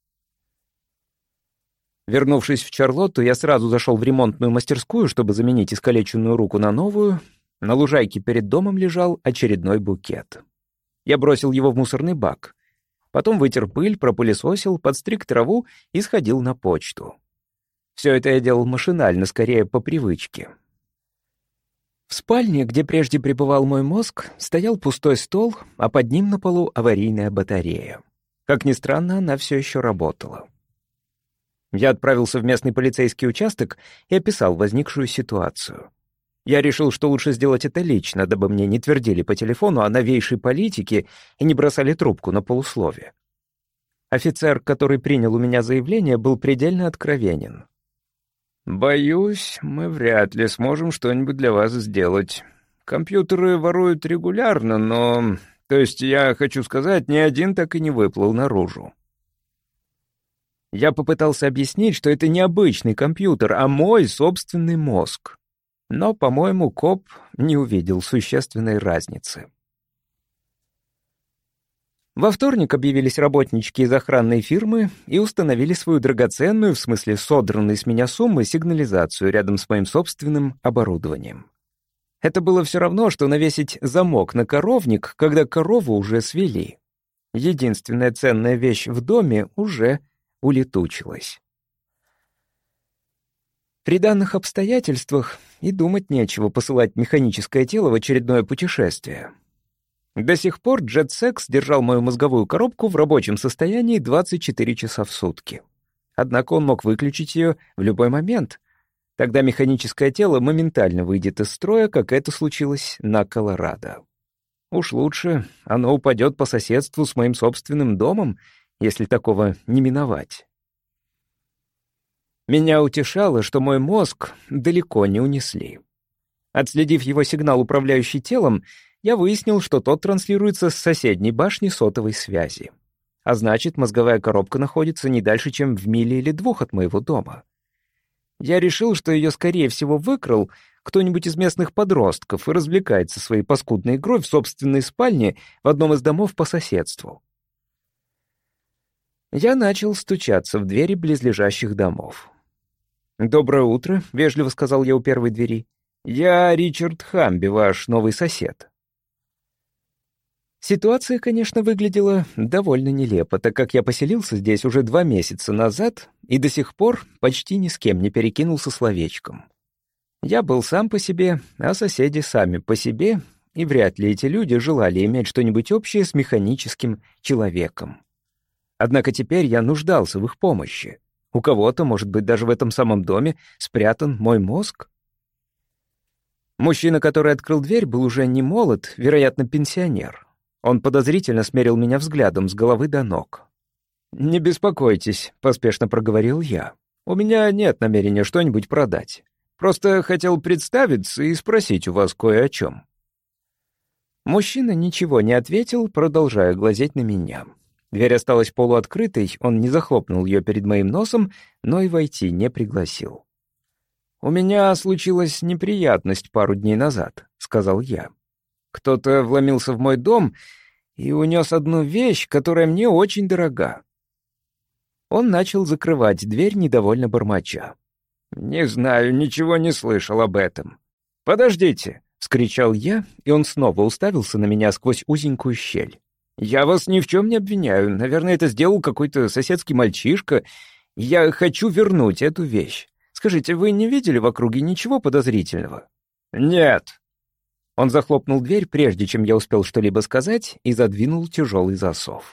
Вернувшись в Чарлотту, я сразу зашел в ремонтную мастерскую, чтобы заменить искалеченную руку на новую. На лужайке перед домом лежал очередной букет. Я бросил его в мусорный бак. Потом вытер пыль, пропылесосил, подстриг траву и сходил на почту. Все это я делал машинально, скорее по привычке. В спальне, где прежде пребывал мой мозг, стоял пустой стол, а под ним на полу аварийная батарея. Как ни странно, она все еще работала. Я отправился в местный полицейский участок и описал возникшую ситуацию. Я решил, что лучше сделать это лично, дабы мне не твердили по телефону о новейшей политике и не бросали трубку на полуслове. Офицер, который принял у меня заявление, был предельно откровенен. «Боюсь, мы вряд ли сможем что-нибудь для вас сделать. Компьютеры воруют регулярно, но... То есть, я хочу сказать, ни один так и не выплыл наружу». Я попытался объяснить, что это не обычный компьютер, а мой собственный мозг. Но, по-моему, коп не увидел существенной разницы. Во вторник объявились работнички из охранной фирмы и установили свою драгоценную, в смысле содранной с меня суммы, сигнализацию рядом с моим собственным оборудованием. Это было все равно, что навесить замок на коровник, когда корову уже свели. Единственная ценная вещь в доме уже улетучилась. При данных обстоятельствах и думать нечего посылать механическое тело в очередное путешествие. До сих пор JetSex держал мою мозговую коробку в рабочем состоянии двадцать четыре часа в сутки. Однако он мог выключить ее в любой момент. Тогда механическое тело моментально выйдет из строя, как это случилось на Колорадо. Уж лучше оно упадет по соседству с моим собственным домом, если такого не миновать. Меня утешало, что мой мозг далеко не унесли. Отследив его сигнал, управляющий телом, я выяснил, что тот транслируется с соседней башни сотовой связи. А значит, мозговая коробка находится не дальше, чем в миле или двух от моего дома. Я решил, что ее, скорее всего, выкрал кто-нибудь из местных подростков и развлекается своей паскудной игрой в собственной спальне в одном из домов по соседству. Я начал стучаться в двери близлежащих домов. «Доброе утро», — вежливо сказал я у первой двери. «Я Ричард Хамби, ваш новый сосед». Ситуация, конечно, выглядела довольно нелепо, так как я поселился здесь уже два месяца назад и до сих пор почти ни с кем не перекинулся словечком. Я был сам по себе, а соседи сами по себе, и вряд ли эти люди желали иметь что-нибудь общее с механическим человеком. Однако теперь я нуждался в их помощи. У кого-то, может быть, даже в этом самом доме спрятан мой мозг. Мужчина, который открыл дверь, был уже не молод, вероятно, пенсионер. Он подозрительно смерил меня взглядом с головы до ног. «Не беспокойтесь», — поспешно проговорил я. «У меня нет намерения что-нибудь продать. Просто хотел представиться и спросить у вас кое о чем». Мужчина ничего не ответил, продолжая глазеть на меня. Дверь осталась полуоткрытой, он не захлопнул ее перед моим носом, но и войти не пригласил. «У меня случилась неприятность пару дней назад», — сказал я. «Кто-то вломился в мой дом и унес одну вещь, которая мне очень дорога». Он начал закрывать дверь, недовольно бормоча. «Не знаю, ничего не слышал об этом». «Подождите», — вскричал я, и он снова уставился на меня сквозь узенькую щель. «Я вас ни в чем не обвиняю. Наверное, это сделал какой-то соседский мальчишка. Я хочу вернуть эту вещь. Скажите, вы не видели в округе ничего подозрительного?» «Нет». Он захлопнул дверь, прежде чем я успел что-либо сказать, и задвинул тяжелый засов.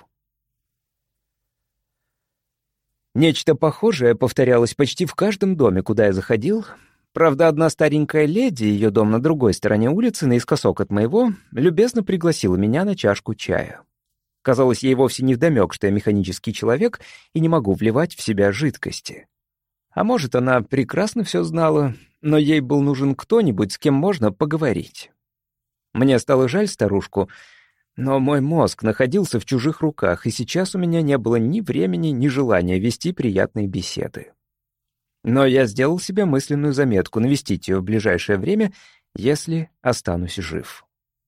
Нечто похожее повторялось почти в каждом доме, куда я заходил. Правда, одна старенькая леди, ее дом на другой стороне улицы, наискосок от моего, любезно пригласила меня на чашку чая. Казалось, ей вовсе не вдомек, что я механический человек и не могу вливать в себя жидкости. А может, она прекрасно все знала, но ей был нужен кто-нибудь, с кем можно поговорить. Мне стало жаль старушку, но мой мозг находился в чужих руках, и сейчас у меня не было ни времени, ни желания вести приятные беседы. Но я сделал себе мысленную заметку навестить ее в ближайшее время, если останусь жив.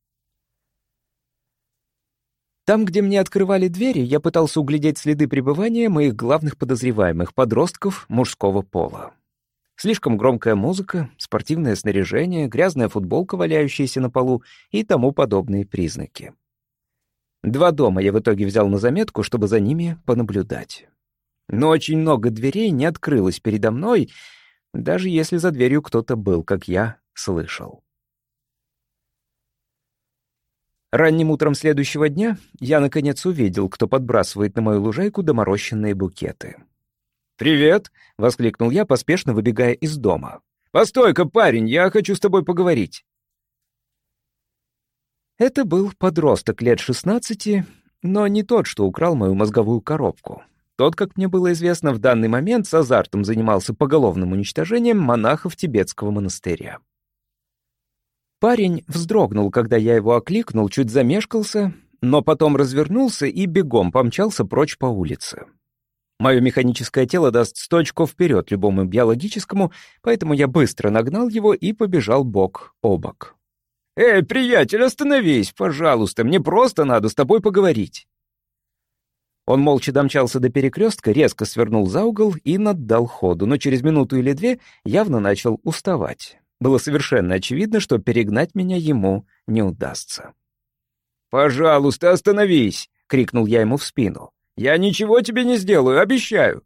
Там, где мне открывали двери, я пытался углядеть следы пребывания моих главных подозреваемых — подростков мужского пола. Слишком громкая музыка, спортивное снаряжение, грязная футболка, валяющаяся на полу и тому подобные признаки. Два дома я в итоге взял на заметку, чтобы за ними понаблюдать. Но очень много дверей не открылось передо мной, даже если за дверью кто-то был, как я слышал. Ранним утром следующего дня я, наконец, увидел, кто подбрасывает на мою лужайку доморощенные букеты. «Привет!» — воскликнул я, поспешно выбегая из дома. «Постой-ка, парень, я хочу с тобой поговорить!» Это был подросток лет шестнадцати, но не тот, что украл мою мозговую коробку. Тот, как мне было известно, в данный момент с азартом занимался поголовным уничтожением монахов тибетского монастыря. Парень вздрогнул, когда я его окликнул, чуть замешкался, но потом развернулся и бегом помчался прочь по улице. Мое механическое тело даст сто очков вперед любому биологическому, поэтому я быстро нагнал его и побежал бок о бок. «Эй, приятель, остановись, пожалуйста, мне просто надо с тобой поговорить». Он молча домчался до перекрестка, резко свернул за угол и наддал ходу, но через минуту или две явно начал уставать. Было совершенно очевидно, что перегнать меня ему не удастся. «Пожалуйста, остановись!» — крикнул я ему в спину. «Я ничего тебе не сделаю, обещаю!»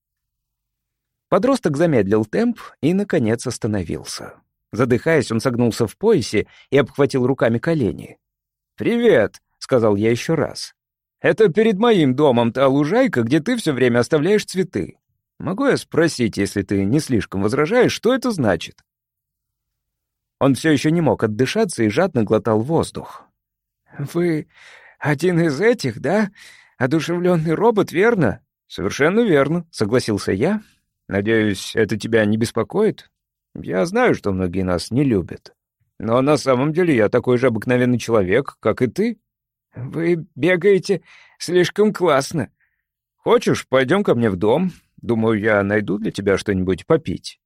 Подросток замедлил темп и, наконец, остановился. Задыхаясь, он согнулся в поясе и обхватил руками колени. «Привет!» — сказал я еще раз. «Это перед моим домом та лужайка, где ты все время оставляешь цветы. Могу я спросить, если ты не слишком возражаешь, что это значит?» Он все еще не мог отдышаться и жадно глотал воздух. «Вы один из этих, да? Одушевленный робот, верно?» «Совершенно верно», — согласился я. «Надеюсь, это тебя не беспокоит? Я знаю, что многие нас не любят. Но на самом деле я такой же обыкновенный человек, как и ты. Вы бегаете слишком классно. Хочешь, пойдем ко мне в дом? Думаю, я найду для тебя что-нибудь попить».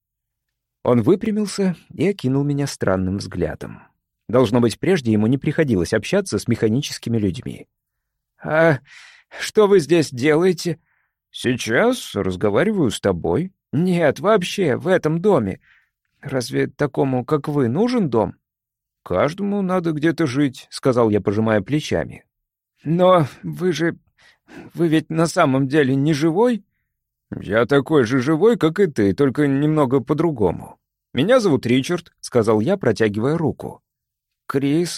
Он выпрямился и окинул меня странным взглядом. Должно быть, прежде ему не приходилось общаться с механическими людьми. «А что вы здесь делаете?» «Сейчас разговариваю с тобой». «Нет, вообще, в этом доме. Разве такому, как вы, нужен дом?» «Каждому надо где-то жить», — сказал я, пожимая плечами. «Но вы же... вы ведь на самом деле не живой?» «Я такой же живой, как и ты, только немного по-другому. Меня зовут Ричард», — сказал я, протягивая руку. «Крис,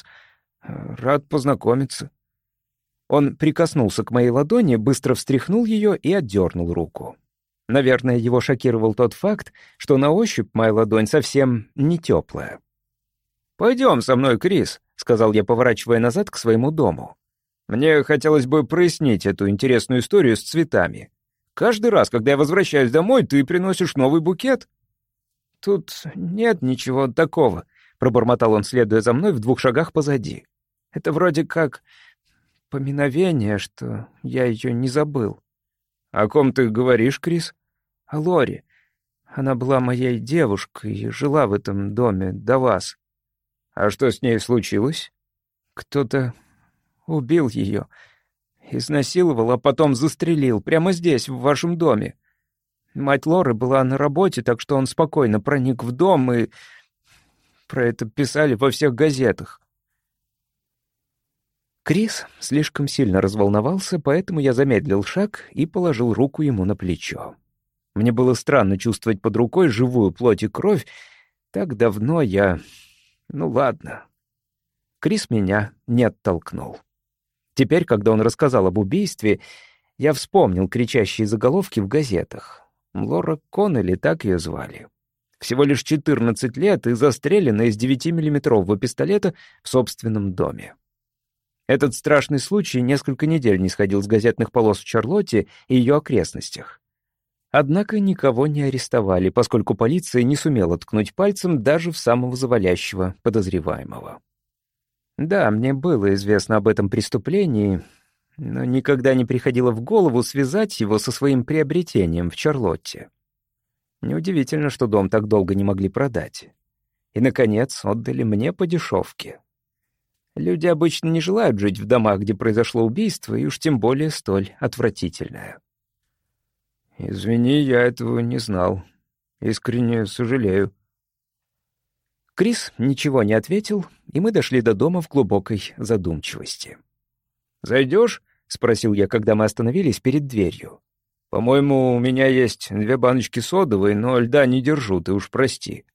рад познакомиться». Он прикоснулся к моей ладони, быстро встряхнул ее и отдернул руку. Наверное, его шокировал тот факт, что на ощупь моя ладонь совсем не теплая. «Пойдем со мной, Крис», — сказал я, поворачивая назад к своему дому. «Мне хотелось бы прояснить эту интересную историю с цветами. Каждый раз, когда я возвращаюсь домой, ты приносишь новый букет?» «Тут нет ничего такого», — пробормотал он, следуя за мной в двух шагах позади. «Это вроде как поминовение, что я ее не забыл». «О ком ты говоришь, Крис?» «О Лоре. Она была моей девушкой и жила в этом доме до вас». «А что с ней случилось?» «Кто-то убил ее, изнасиловал, а потом застрелил, прямо здесь, в вашем доме. Мать Лоры была на работе, так что он спокойно проник в дом, и про это писали во всех газетах». Крис слишком сильно разволновался, поэтому я замедлил шаг и положил руку ему на плечо. Мне было странно чувствовать под рукой живую плоть и кровь. Так давно я... Ну ладно. Крис меня не оттолкнул. Теперь, когда он рассказал об убийстве, я вспомнил кричащие заголовки в газетах. Лора Коннелли, так ее звали. Всего лишь четырнадцать лет и застрелена из девятимиллиметрового пистолета в собственном доме. Этот страшный случай несколько недель не сходил с газетных полос в Чарлотте и ее окрестностях. Однако никого не арестовали, поскольку полиция не сумела ткнуть пальцем даже в самого завалящего подозреваемого. Да, мне было известно об этом преступлении, но никогда не приходило в голову связать его со своим приобретением в Чарлотте. Неудивительно, что дом так долго не могли продать. И, наконец, отдали мне по дешевке. Люди обычно не желают жить в домах, где произошло убийство, и уж тем более столь отвратительное. «Извини, я этого не знал. Искренне сожалею». Крис ничего не ответил, и мы дошли до дома в глубокой задумчивости. «Зайдешь?» — спросил я, когда мы остановились перед дверью. «По-моему, у меня есть две баночки содовой, но льда не держу, ты уж прости».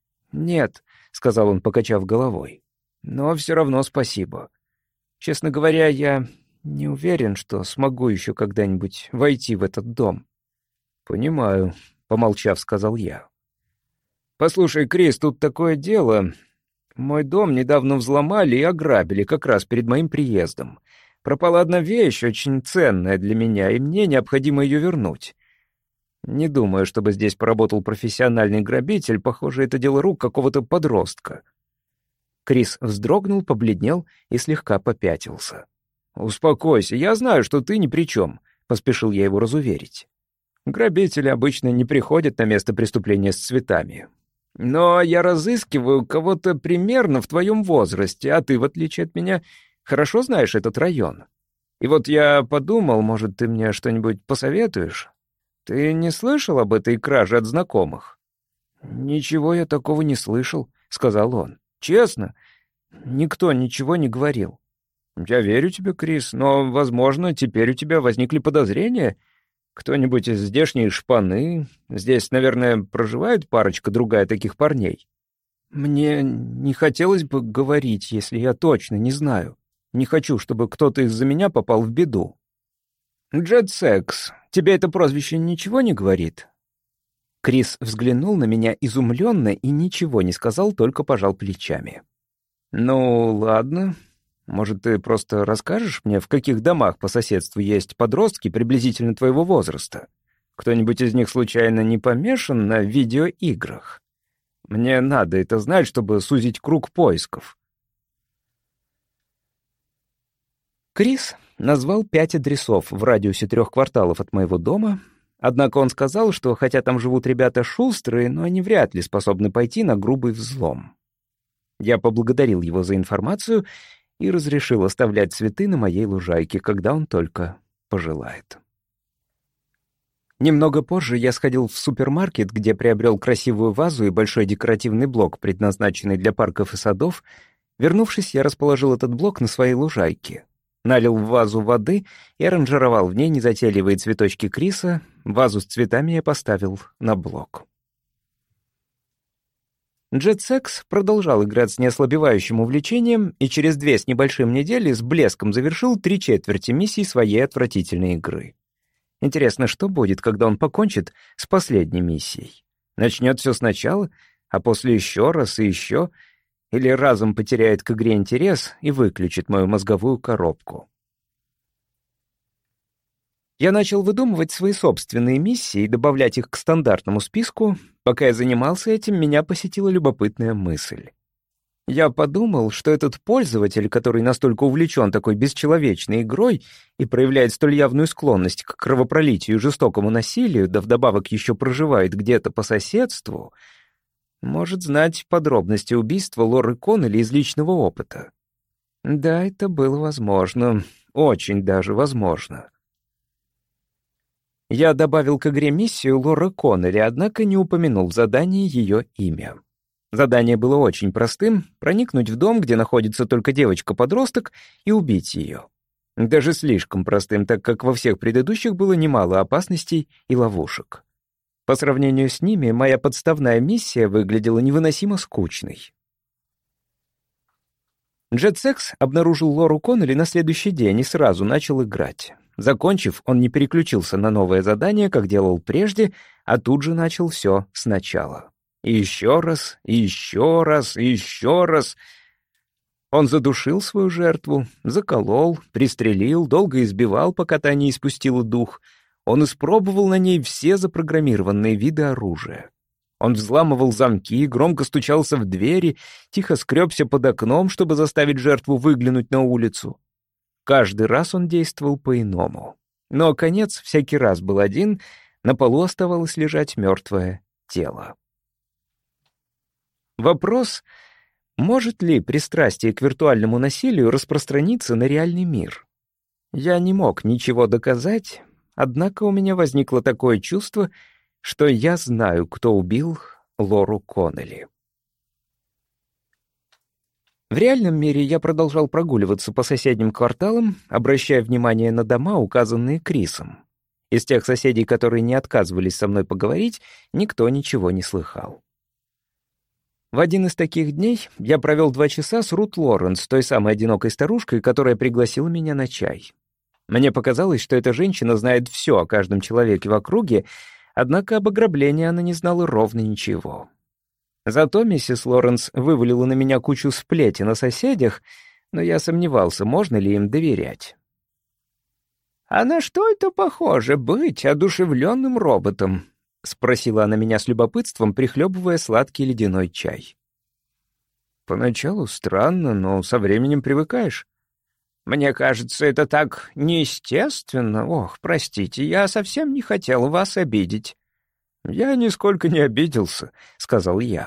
«Нет», — сказал он, покачав головой, — «но все равно спасибо. Честно говоря, я не уверен, что смогу еще когда-нибудь войти в этот дом». «Понимаю», — помолчав, сказал я. «Послушай, Крис, тут такое дело. Мой дом недавно взломали и ограбили как раз перед моим приездом. Пропала одна вещь, очень ценная для меня, и мне необходимо ее вернуть. Не думаю, чтобы здесь поработал профессиональный грабитель, похоже, это дело рук какого-то подростка». Крис вздрогнул, побледнел и слегка попятился. «Успокойся, я знаю, что ты ни при чем», — поспешил я его разуверить. «Грабители обычно не приходят на место преступления с цветами. Но я разыскиваю кого-то примерно в твоем возрасте, а ты, в отличие от меня, хорошо знаешь этот район. И вот я подумал, может, ты мне что-нибудь посоветуешь? Ты не слышал об этой краже от знакомых?» «Ничего я такого не слышал», — сказал он. «Честно, никто ничего не говорил». «Я верю тебе, Крис, но, возможно, теперь у тебя возникли подозрения. Кто-нибудь из здешней шпаны? Здесь, наверное, проживает парочка-другая таких парней?» «Мне не хотелось бы говорить, если я точно не знаю. Не хочу, чтобы кто-то из-за меня попал в беду». «Джет Секс, тебе это прозвище ничего не говорит?» Крис взглянул на меня изумленно и ничего не сказал, только пожал плечами. «Ну, ладно. Может, ты просто расскажешь мне, в каких домах по соседству есть подростки приблизительно твоего возраста? Кто-нибудь из них случайно не помешан на видеоиграх? Мне надо это знать, чтобы сузить круг поисков». Крис назвал пять адресов в радиусе трех кварталов от моего дома, однако он сказал, что хотя там живут ребята шустрые, но они вряд ли способны пойти на грубый взлом. Я поблагодарил его за информацию и разрешил оставлять цветы на моей лужайке, когда он только пожелает. Немного позже я сходил в супермаркет, где приобрел красивую вазу и большой декоративный блок, предназначенный для парков и садов. Вернувшись, я расположил этот блок на своей лужайке. Налил в вазу воды и аранжировал в ней незатейливые цветочки Криса. Вазу с цветами я поставил на блок. Джет Секс продолжал играть с неослабевающим увлечением и через две с небольшим недели с блеском завершил три четверти миссий своей отвратительной игры. Интересно, что будет, когда он покончит с последней миссией? Начнет все сначала, а после еще раз и еще, или разом потеряет к игре интерес и выключит мою мозговую коробку? Я начал выдумывать свои собственные миссии и добавлять их к стандартному списку. Пока я занимался этим, меня посетила любопытная мысль. Я подумал, что этот пользователь, который настолько увлечен такой бесчеловечной игрой и проявляет столь явную склонность к кровопролитию и жестокому насилию, да вдобавок еще проживает где-то по соседству, может знать подробности убийства Лоры Коннелли из личного опыта. Да, это было возможно, очень даже возможно. Я добавил к игре миссию Лоры Коннелли, однако не упомянул в задании ее имя. Задание было очень простым — проникнуть в дом, где находится только девочка-подросток, и убить ее. Даже слишком простым, так как во всех предыдущих было немало опасностей и ловушек. По сравнению с ними, моя подставная миссия выглядела невыносимо скучной. Джет Секс обнаружил Лору Коннелли на следующий день и сразу начал играть. Закончив, он не переключился на новое задание, как делал прежде, а тут же начал все сначала. И еще раз, и еще раз, и еще раз. Он задушил свою жертву, заколол, пристрелил, долго избивал, пока та не испустила дух. Он испробовал на ней все запрограммированные виды оружия. Он взламывал замки, громко стучался в двери, тихо скребся под окном, чтобы заставить жертву выглянуть на улицу. Каждый раз он действовал по-иному. Но конец всякий раз был один, на полу оставалось лежать мертвое тело. Вопрос, может ли пристрастие к виртуальному насилию распространиться на реальный мир? Я не мог ничего доказать, однако у меня возникло такое чувство, что я знаю, кто убил Лору Коннелли. В реальном мире я продолжал прогуливаться по соседним кварталам, обращая внимание на дома, указанные Крисом. Из тех соседей, которые не отказывались со мной поговорить, никто ничего не слыхал. В один из таких дней я провел два часа с Рут Лоренс, той самой одинокой старушкой, которая пригласила меня на чай. Мне показалось, что эта женщина знает все о каждом человеке в округе, однако об ограблении она не знала ровно ничего. Зато миссис Лоренс вывалила на меня кучу сплетен о соседях, но я сомневался, можно ли им доверять. «А на что это похоже быть одушевленным роботом?» — спросила она меня с любопытством, прихлебывая сладкий ледяной чай. «Поначалу странно, но со временем привыкаешь. Мне кажется, это так неестественно. Ох, простите, я совсем не хотел вас обидеть». «Я нисколько не обиделся», — сказал я.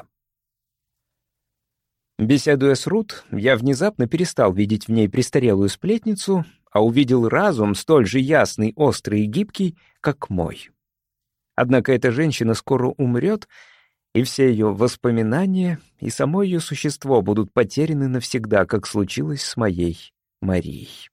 Беседуя с Рут, я внезапно перестал видеть в ней престарелую сплетницу, а увидел разум столь же ясный, острый и гибкий, как мой. Однако эта женщина скоро умрет, и все ее воспоминания и само ее существо будут потеряны навсегда, как случилось с моей Марией.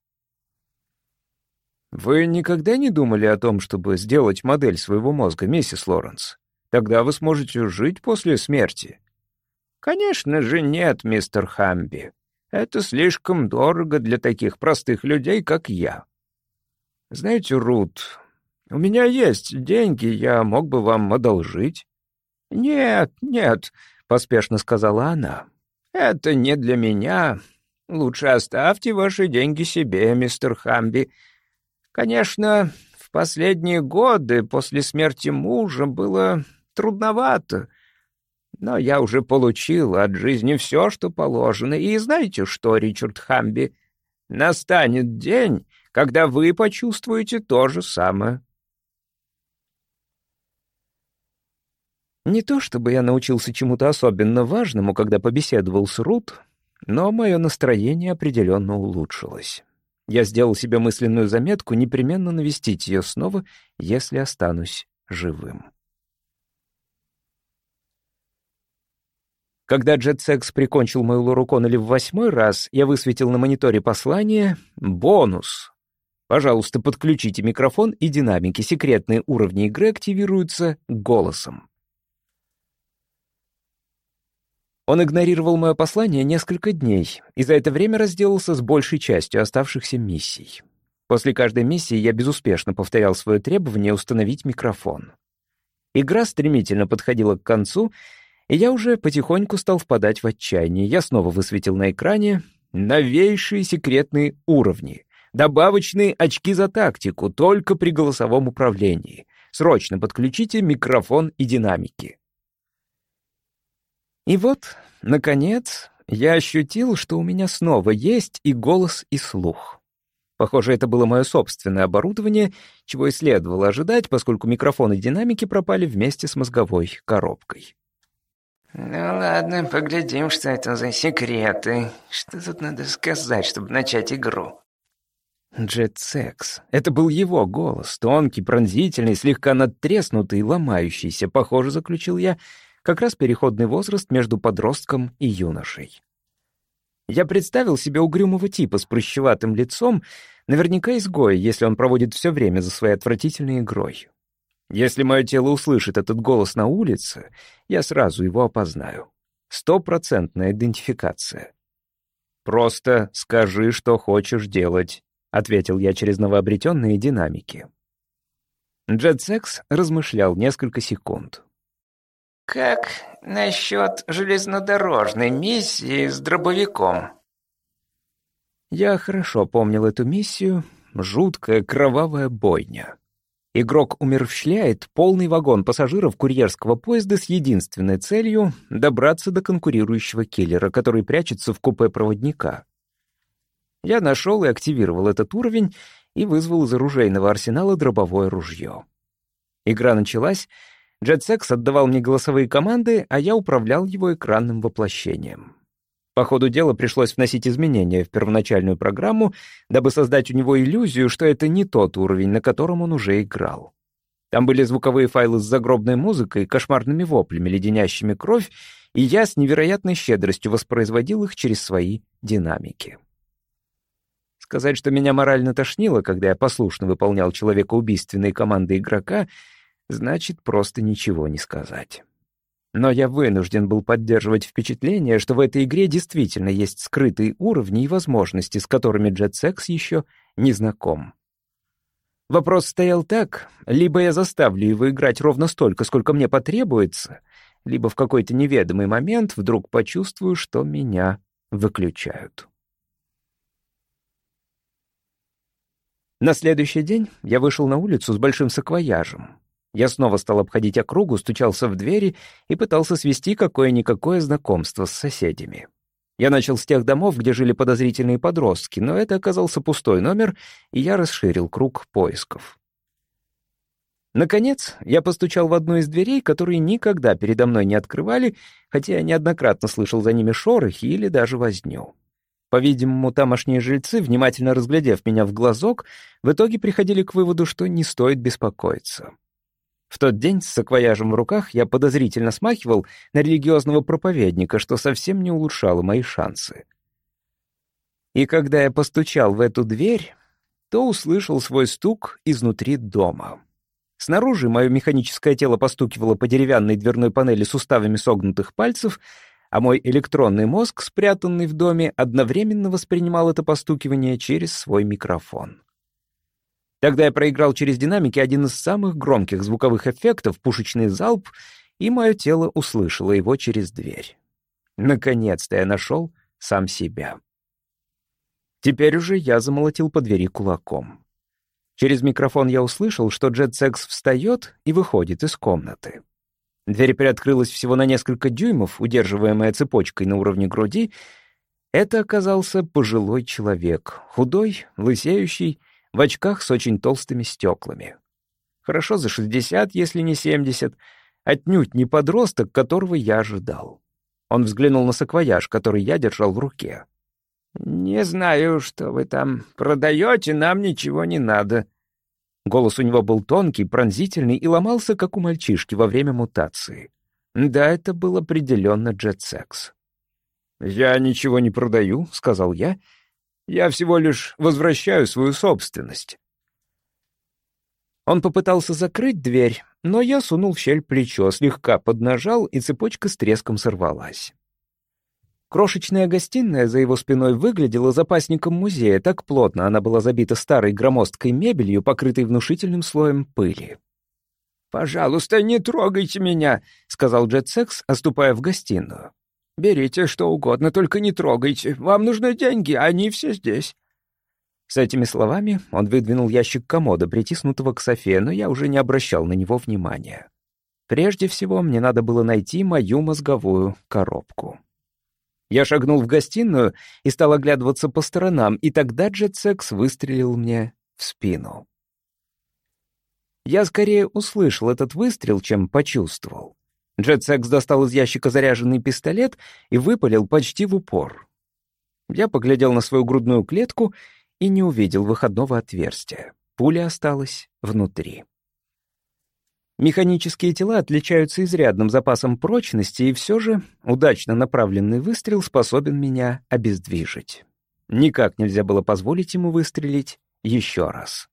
«Вы никогда не думали о том, чтобы сделать модель своего мозга, миссис Лоренс? Тогда вы сможете жить после смерти». «Конечно же нет, мистер Хамби. Это слишком дорого для таких простых людей, как я». «Знаете, Рут, у меня есть деньги, я мог бы вам одолжить». «Нет, нет», — поспешно сказала она. «Это не для меня. Лучше оставьте ваши деньги себе, мистер Хамби. Конечно, в последние годы после смерти мужа было трудновато, но я уже получил от жизни все, что положено. И знаете что, Ричард Хамби, настанет день, когда вы почувствуете то же самое». Не то чтобы я научился чему-то особенно важному, когда побеседовал с Рут, но мое настроение определенно улучшилось. Я сделал себе мысленную заметку непременно навестить ее снова, если останусь живым. Когда JetSex прикончил мою Лору Коннелли в восьмой раз, я высветил на мониторе послание «Бонус». Пожалуйста, подключите микрофон и динамики. Секретные уровни игры активируются голосом. Он игнорировал мое послание несколько дней, и за это время разделался с большей частью оставшихся миссий. После каждой миссии я безуспешно повторял свое требование установить микрофон. Игра стремительно подходила к концу, и я уже потихоньку стал впадать в отчаяние. Я снова высветил на экране новейшие секретные уровни, добавочные очки за тактику, только при голосовом управлении. Срочно подключите микрофон и динамики. И вот, наконец, я ощутил, что у меня снова есть и голос, и слух. Похоже, это было мое собственное оборудование, чего и следовало ожидать, поскольку микрофон и динамики пропали вместе с мозговой коробкой. «Ну ладно, поглядим, что это за секреты. Что тут надо сказать, чтобы начать игру?» JetSex. Это был его голос, тонкий, пронзительный, слегка надтреснутый и ломающийся. Похоже, заключил я, как раз переходный возраст между подростком и юношей. Я представил себе угрюмого типа с прыщеватым лицом, наверняка изгоя, если он проводит все время за своей отвратительной игрой. Если мое тело услышит этот голос на улице, я сразу его опознаю. Стопроцентная идентификация. «Просто скажи, что хочешь делать», — ответил я через новообретенные динамики. JetSex размышлял несколько секунд. «Как насчет железнодорожной миссии с дробовиком?» Я хорошо помнил эту миссию, жуткая кровавая бойня. Игрок умерщвляет полный вагон пассажиров курьерского поезда с единственной целью — добраться до конкурирующего киллера, который прячется в купе проводника. Я нашел и активировал этот уровень и вызвал из оружейного арсенала дробовое ружье. Игра началась, JetSex отдавал мне голосовые команды, а я управлял его экранным воплощением. По ходу дела пришлось вносить изменения в первоначальную программу, дабы создать у него иллюзию, что это не тот уровень, на котором он уже играл. Там были звуковые файлы с загробной музыкой, кошмарными воплями, леденящими кровь, и я с невероятной щедростью воспроизводил их через свои динамики. Сказать, что меня морально тошнило, когда я послушно выполнял человекоубийственные команды игрока, значит просто ничего не сказать. Но я вынужден был поддерживать впечатление, что в этой игре действительно есть скрытые уровни и возможности, с которыми JetSex еще не знаком. Вопрос стоял так: либо я заставлю его играть ровно столько, сколько мне потребуется, либо в какой-то неведомый момент вдруг почувствую, что меня выключают. На следующий день я вышел на улицу с большим саквояжем. Я снова стал обходить округу, стучался в двери и пытался свести какое-никакое знакомство с соседями. Я начал с тех домов, где жили подозрительные подростки, но это оказался пустой номер, и я расширил круг поисков. Наконец, я постучал в одну из дверей, которые никогда передо мной не открывали, хотя я неоднократно слышал за ними шорохи или даже возню. По-видимому, тамошние жильцы, внимательно разглядев меня в глазок, в итоге приходили к выводу, что не стоит беспокоиться. В тот день с саквояжем в руках я подозрительно смахивал на религиозного проповедника, что совсем не улучшало мои шансы. И когда я постучал в эту дверь, то услышал свой стук изнутри дома. Снаружи мое механическое тело постукивало по деревянной дверной панели суставами согнутых пальцев, а мой электронный мозг, спрятанный в доме, одновременно воспринимал это постукивание через свой микрофон. Тогда я проиграл через динамики один из самых громких звуковых эффектов — пушечный залп, и мое тело услышало его через дверь. Наконец-то я нашел сам себя. Теперь уже я замолотил по двери кулаком. Через микрофон я услышал, что JetSex встает и выходит из комнаты. Дверь приоткрылась всего на несколько дюймов, удерживаемая цепочкой на уровне груди. Это оказался пожилой человек, худой, лысеющий, в очках с очень толстыми стеклами. Хорошо за шестьдесят, если не семьдесят, отнюдь не подросток, которого я ожидал. Он взглянул на саквояж, который я держал в руке. «Не знаю, что вы там продаете, нам ничего не надо». Голос у него был тонкий, пронзительный и ломался, как у мальчишки во время мутации. Да, это был определенно JetSex. «Я ничего не продаю», — сказал я. «Я всего лишь возвращаю свою собственность». Он попытался закрыть дверь, но я сунул в щель плечо, слегка поднажал, и цепочка с треском сорвалась. Крошечная гостиная за его спиной выглядела запасником музея, так плотно она была забита старой громоздкой мебелью, покрытой внушительным слоем пыли. «Пожалуйста, не трогайте меня», — сказал JetSex, оступая в гостиную. «Берите что угодно, только не трогайте. Вам нужны деньги, они все здесь». С этими словами он выдвинул ящик комода, притиснутого к софе, но я уже не обращал на него внимания. Прежде всего, мне надо было найти мою мозговую коробку. Я шагнул в гостиную и стал оглядываться по сторонам, и тогда JetSex выстрелил мне в спину. Я скорее услышал этот выстрел, чем почувствовал. JetSex достал из ящика заряженный пистолет и выпалил почти в упор. Я поглядел на свою грудную клетку и не увидел выходного отверстия. Пуля осталась внутри. Механические тела отличаются изрядным запасом прочности, и все же удачно направленный выстрел способен меня обездвижить. Никак нельзя было позволить ему выстрелить еще раз.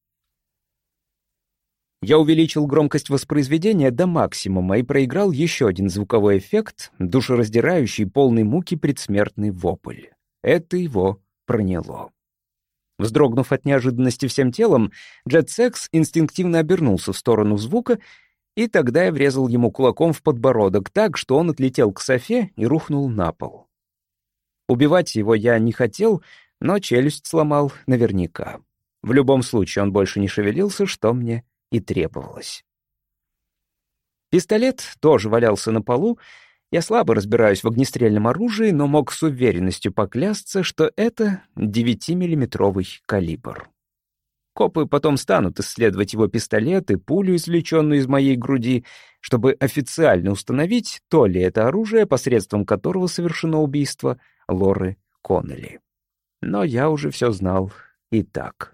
Я увеличил громкость воспроизведения до максимума и проиграл еще один звуковой эффект, душераздирающий, полный муки предсмертный вопль. Это его проняло. Вздрогнув от неожиданности всем телом, JetSex инстинктивно обернулся в сторону звука, и тогда я врезал ему кулаком в подбородок так, что он отлетел к софе и рухнул на пол. Убивать его я не хотел, Но челюсть сломал наверняка. В любом случае он больше не шевелился, что мне и требовалось. Пистолет тоже валялся на полу. Я слабо разбираюсь в огнестрельном оружии, но мог с уверенностью поклясться, что это девятимиллиметровый калибр. Копы потом станут исследовать его пистолет и пулю, извлеченную из моей груди, чтобы официально установить, то ли это оружие, посредством которого совершено убийство Лоры Коннелли. Но я уже все знал и так.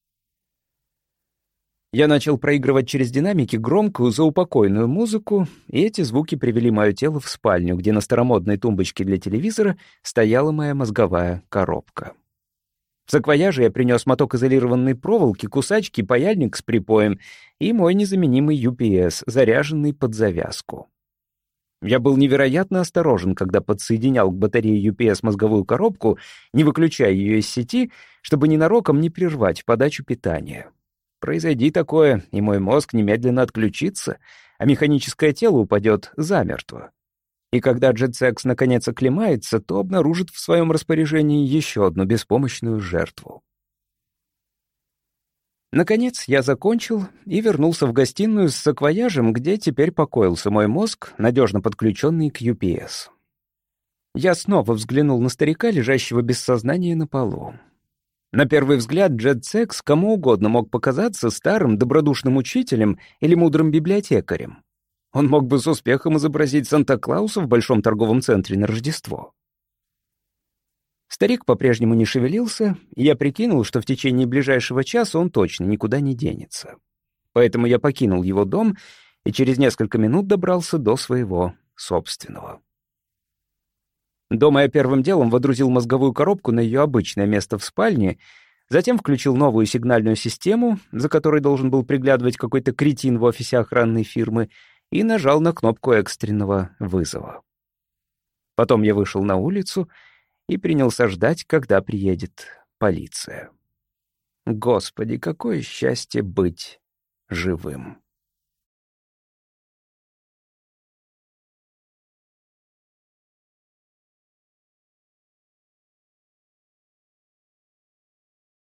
Я начал проигрывать через динамики громкую, заупокойную музыку, и эти звуки привели мое тело в спальню, где на старомодной тумбочке для телевизора стояла моя мозговая коробка. В саквояже я принес моток изолированной проволоки, кусачки, паяльник с припоем и мой незаменимый ю пи эс, заряженный под завязку. Я был невероятно осторожен, когда подсоединял к батарее ю пи эс мозговую коробку, не выключая ее из сети, чтобы ненароком не прервать подачу питания. Произойди такое, и мой мозг немедленно отключится, а механическое тело упадет замертво. И когда JetSex наконец оклемается, то обнаружит в своем распоряжении еще одну беспомощную жертву. Наконец я закончил и вернулся в гостиную с саквояжем, где теперь покоился мой мозг, надежно подключенный к ю пи эс. Я снова взглянул на старика, лежащего без сознания на полу. На первый взгляд JetSex кому угодно мог показаться старым добродушным учителем или мудрым библиотекарем. Он мог бы с успехом изобразить Санта-Клауса в большом торговом центре на Рождество. Старик по-прежнему не шевелился, и я прикинул, что в течение ближайшего часа он точно никуда не денется. Поэтому я покинул его дом и через несколько минут добрался до своего собственного. Дома я первым делом водрузил мозговую коробку на ее обычное место в спальне, затем включил новую сигнальную систему, за которой должен был приглядывать какой-то кретин в офисе охранной фирмы, и нажал на кнопку экстренного вызова. Потом я вышел на улицу и принялся ждать, когда приедет полиция. Господи, какое счастье быть живым!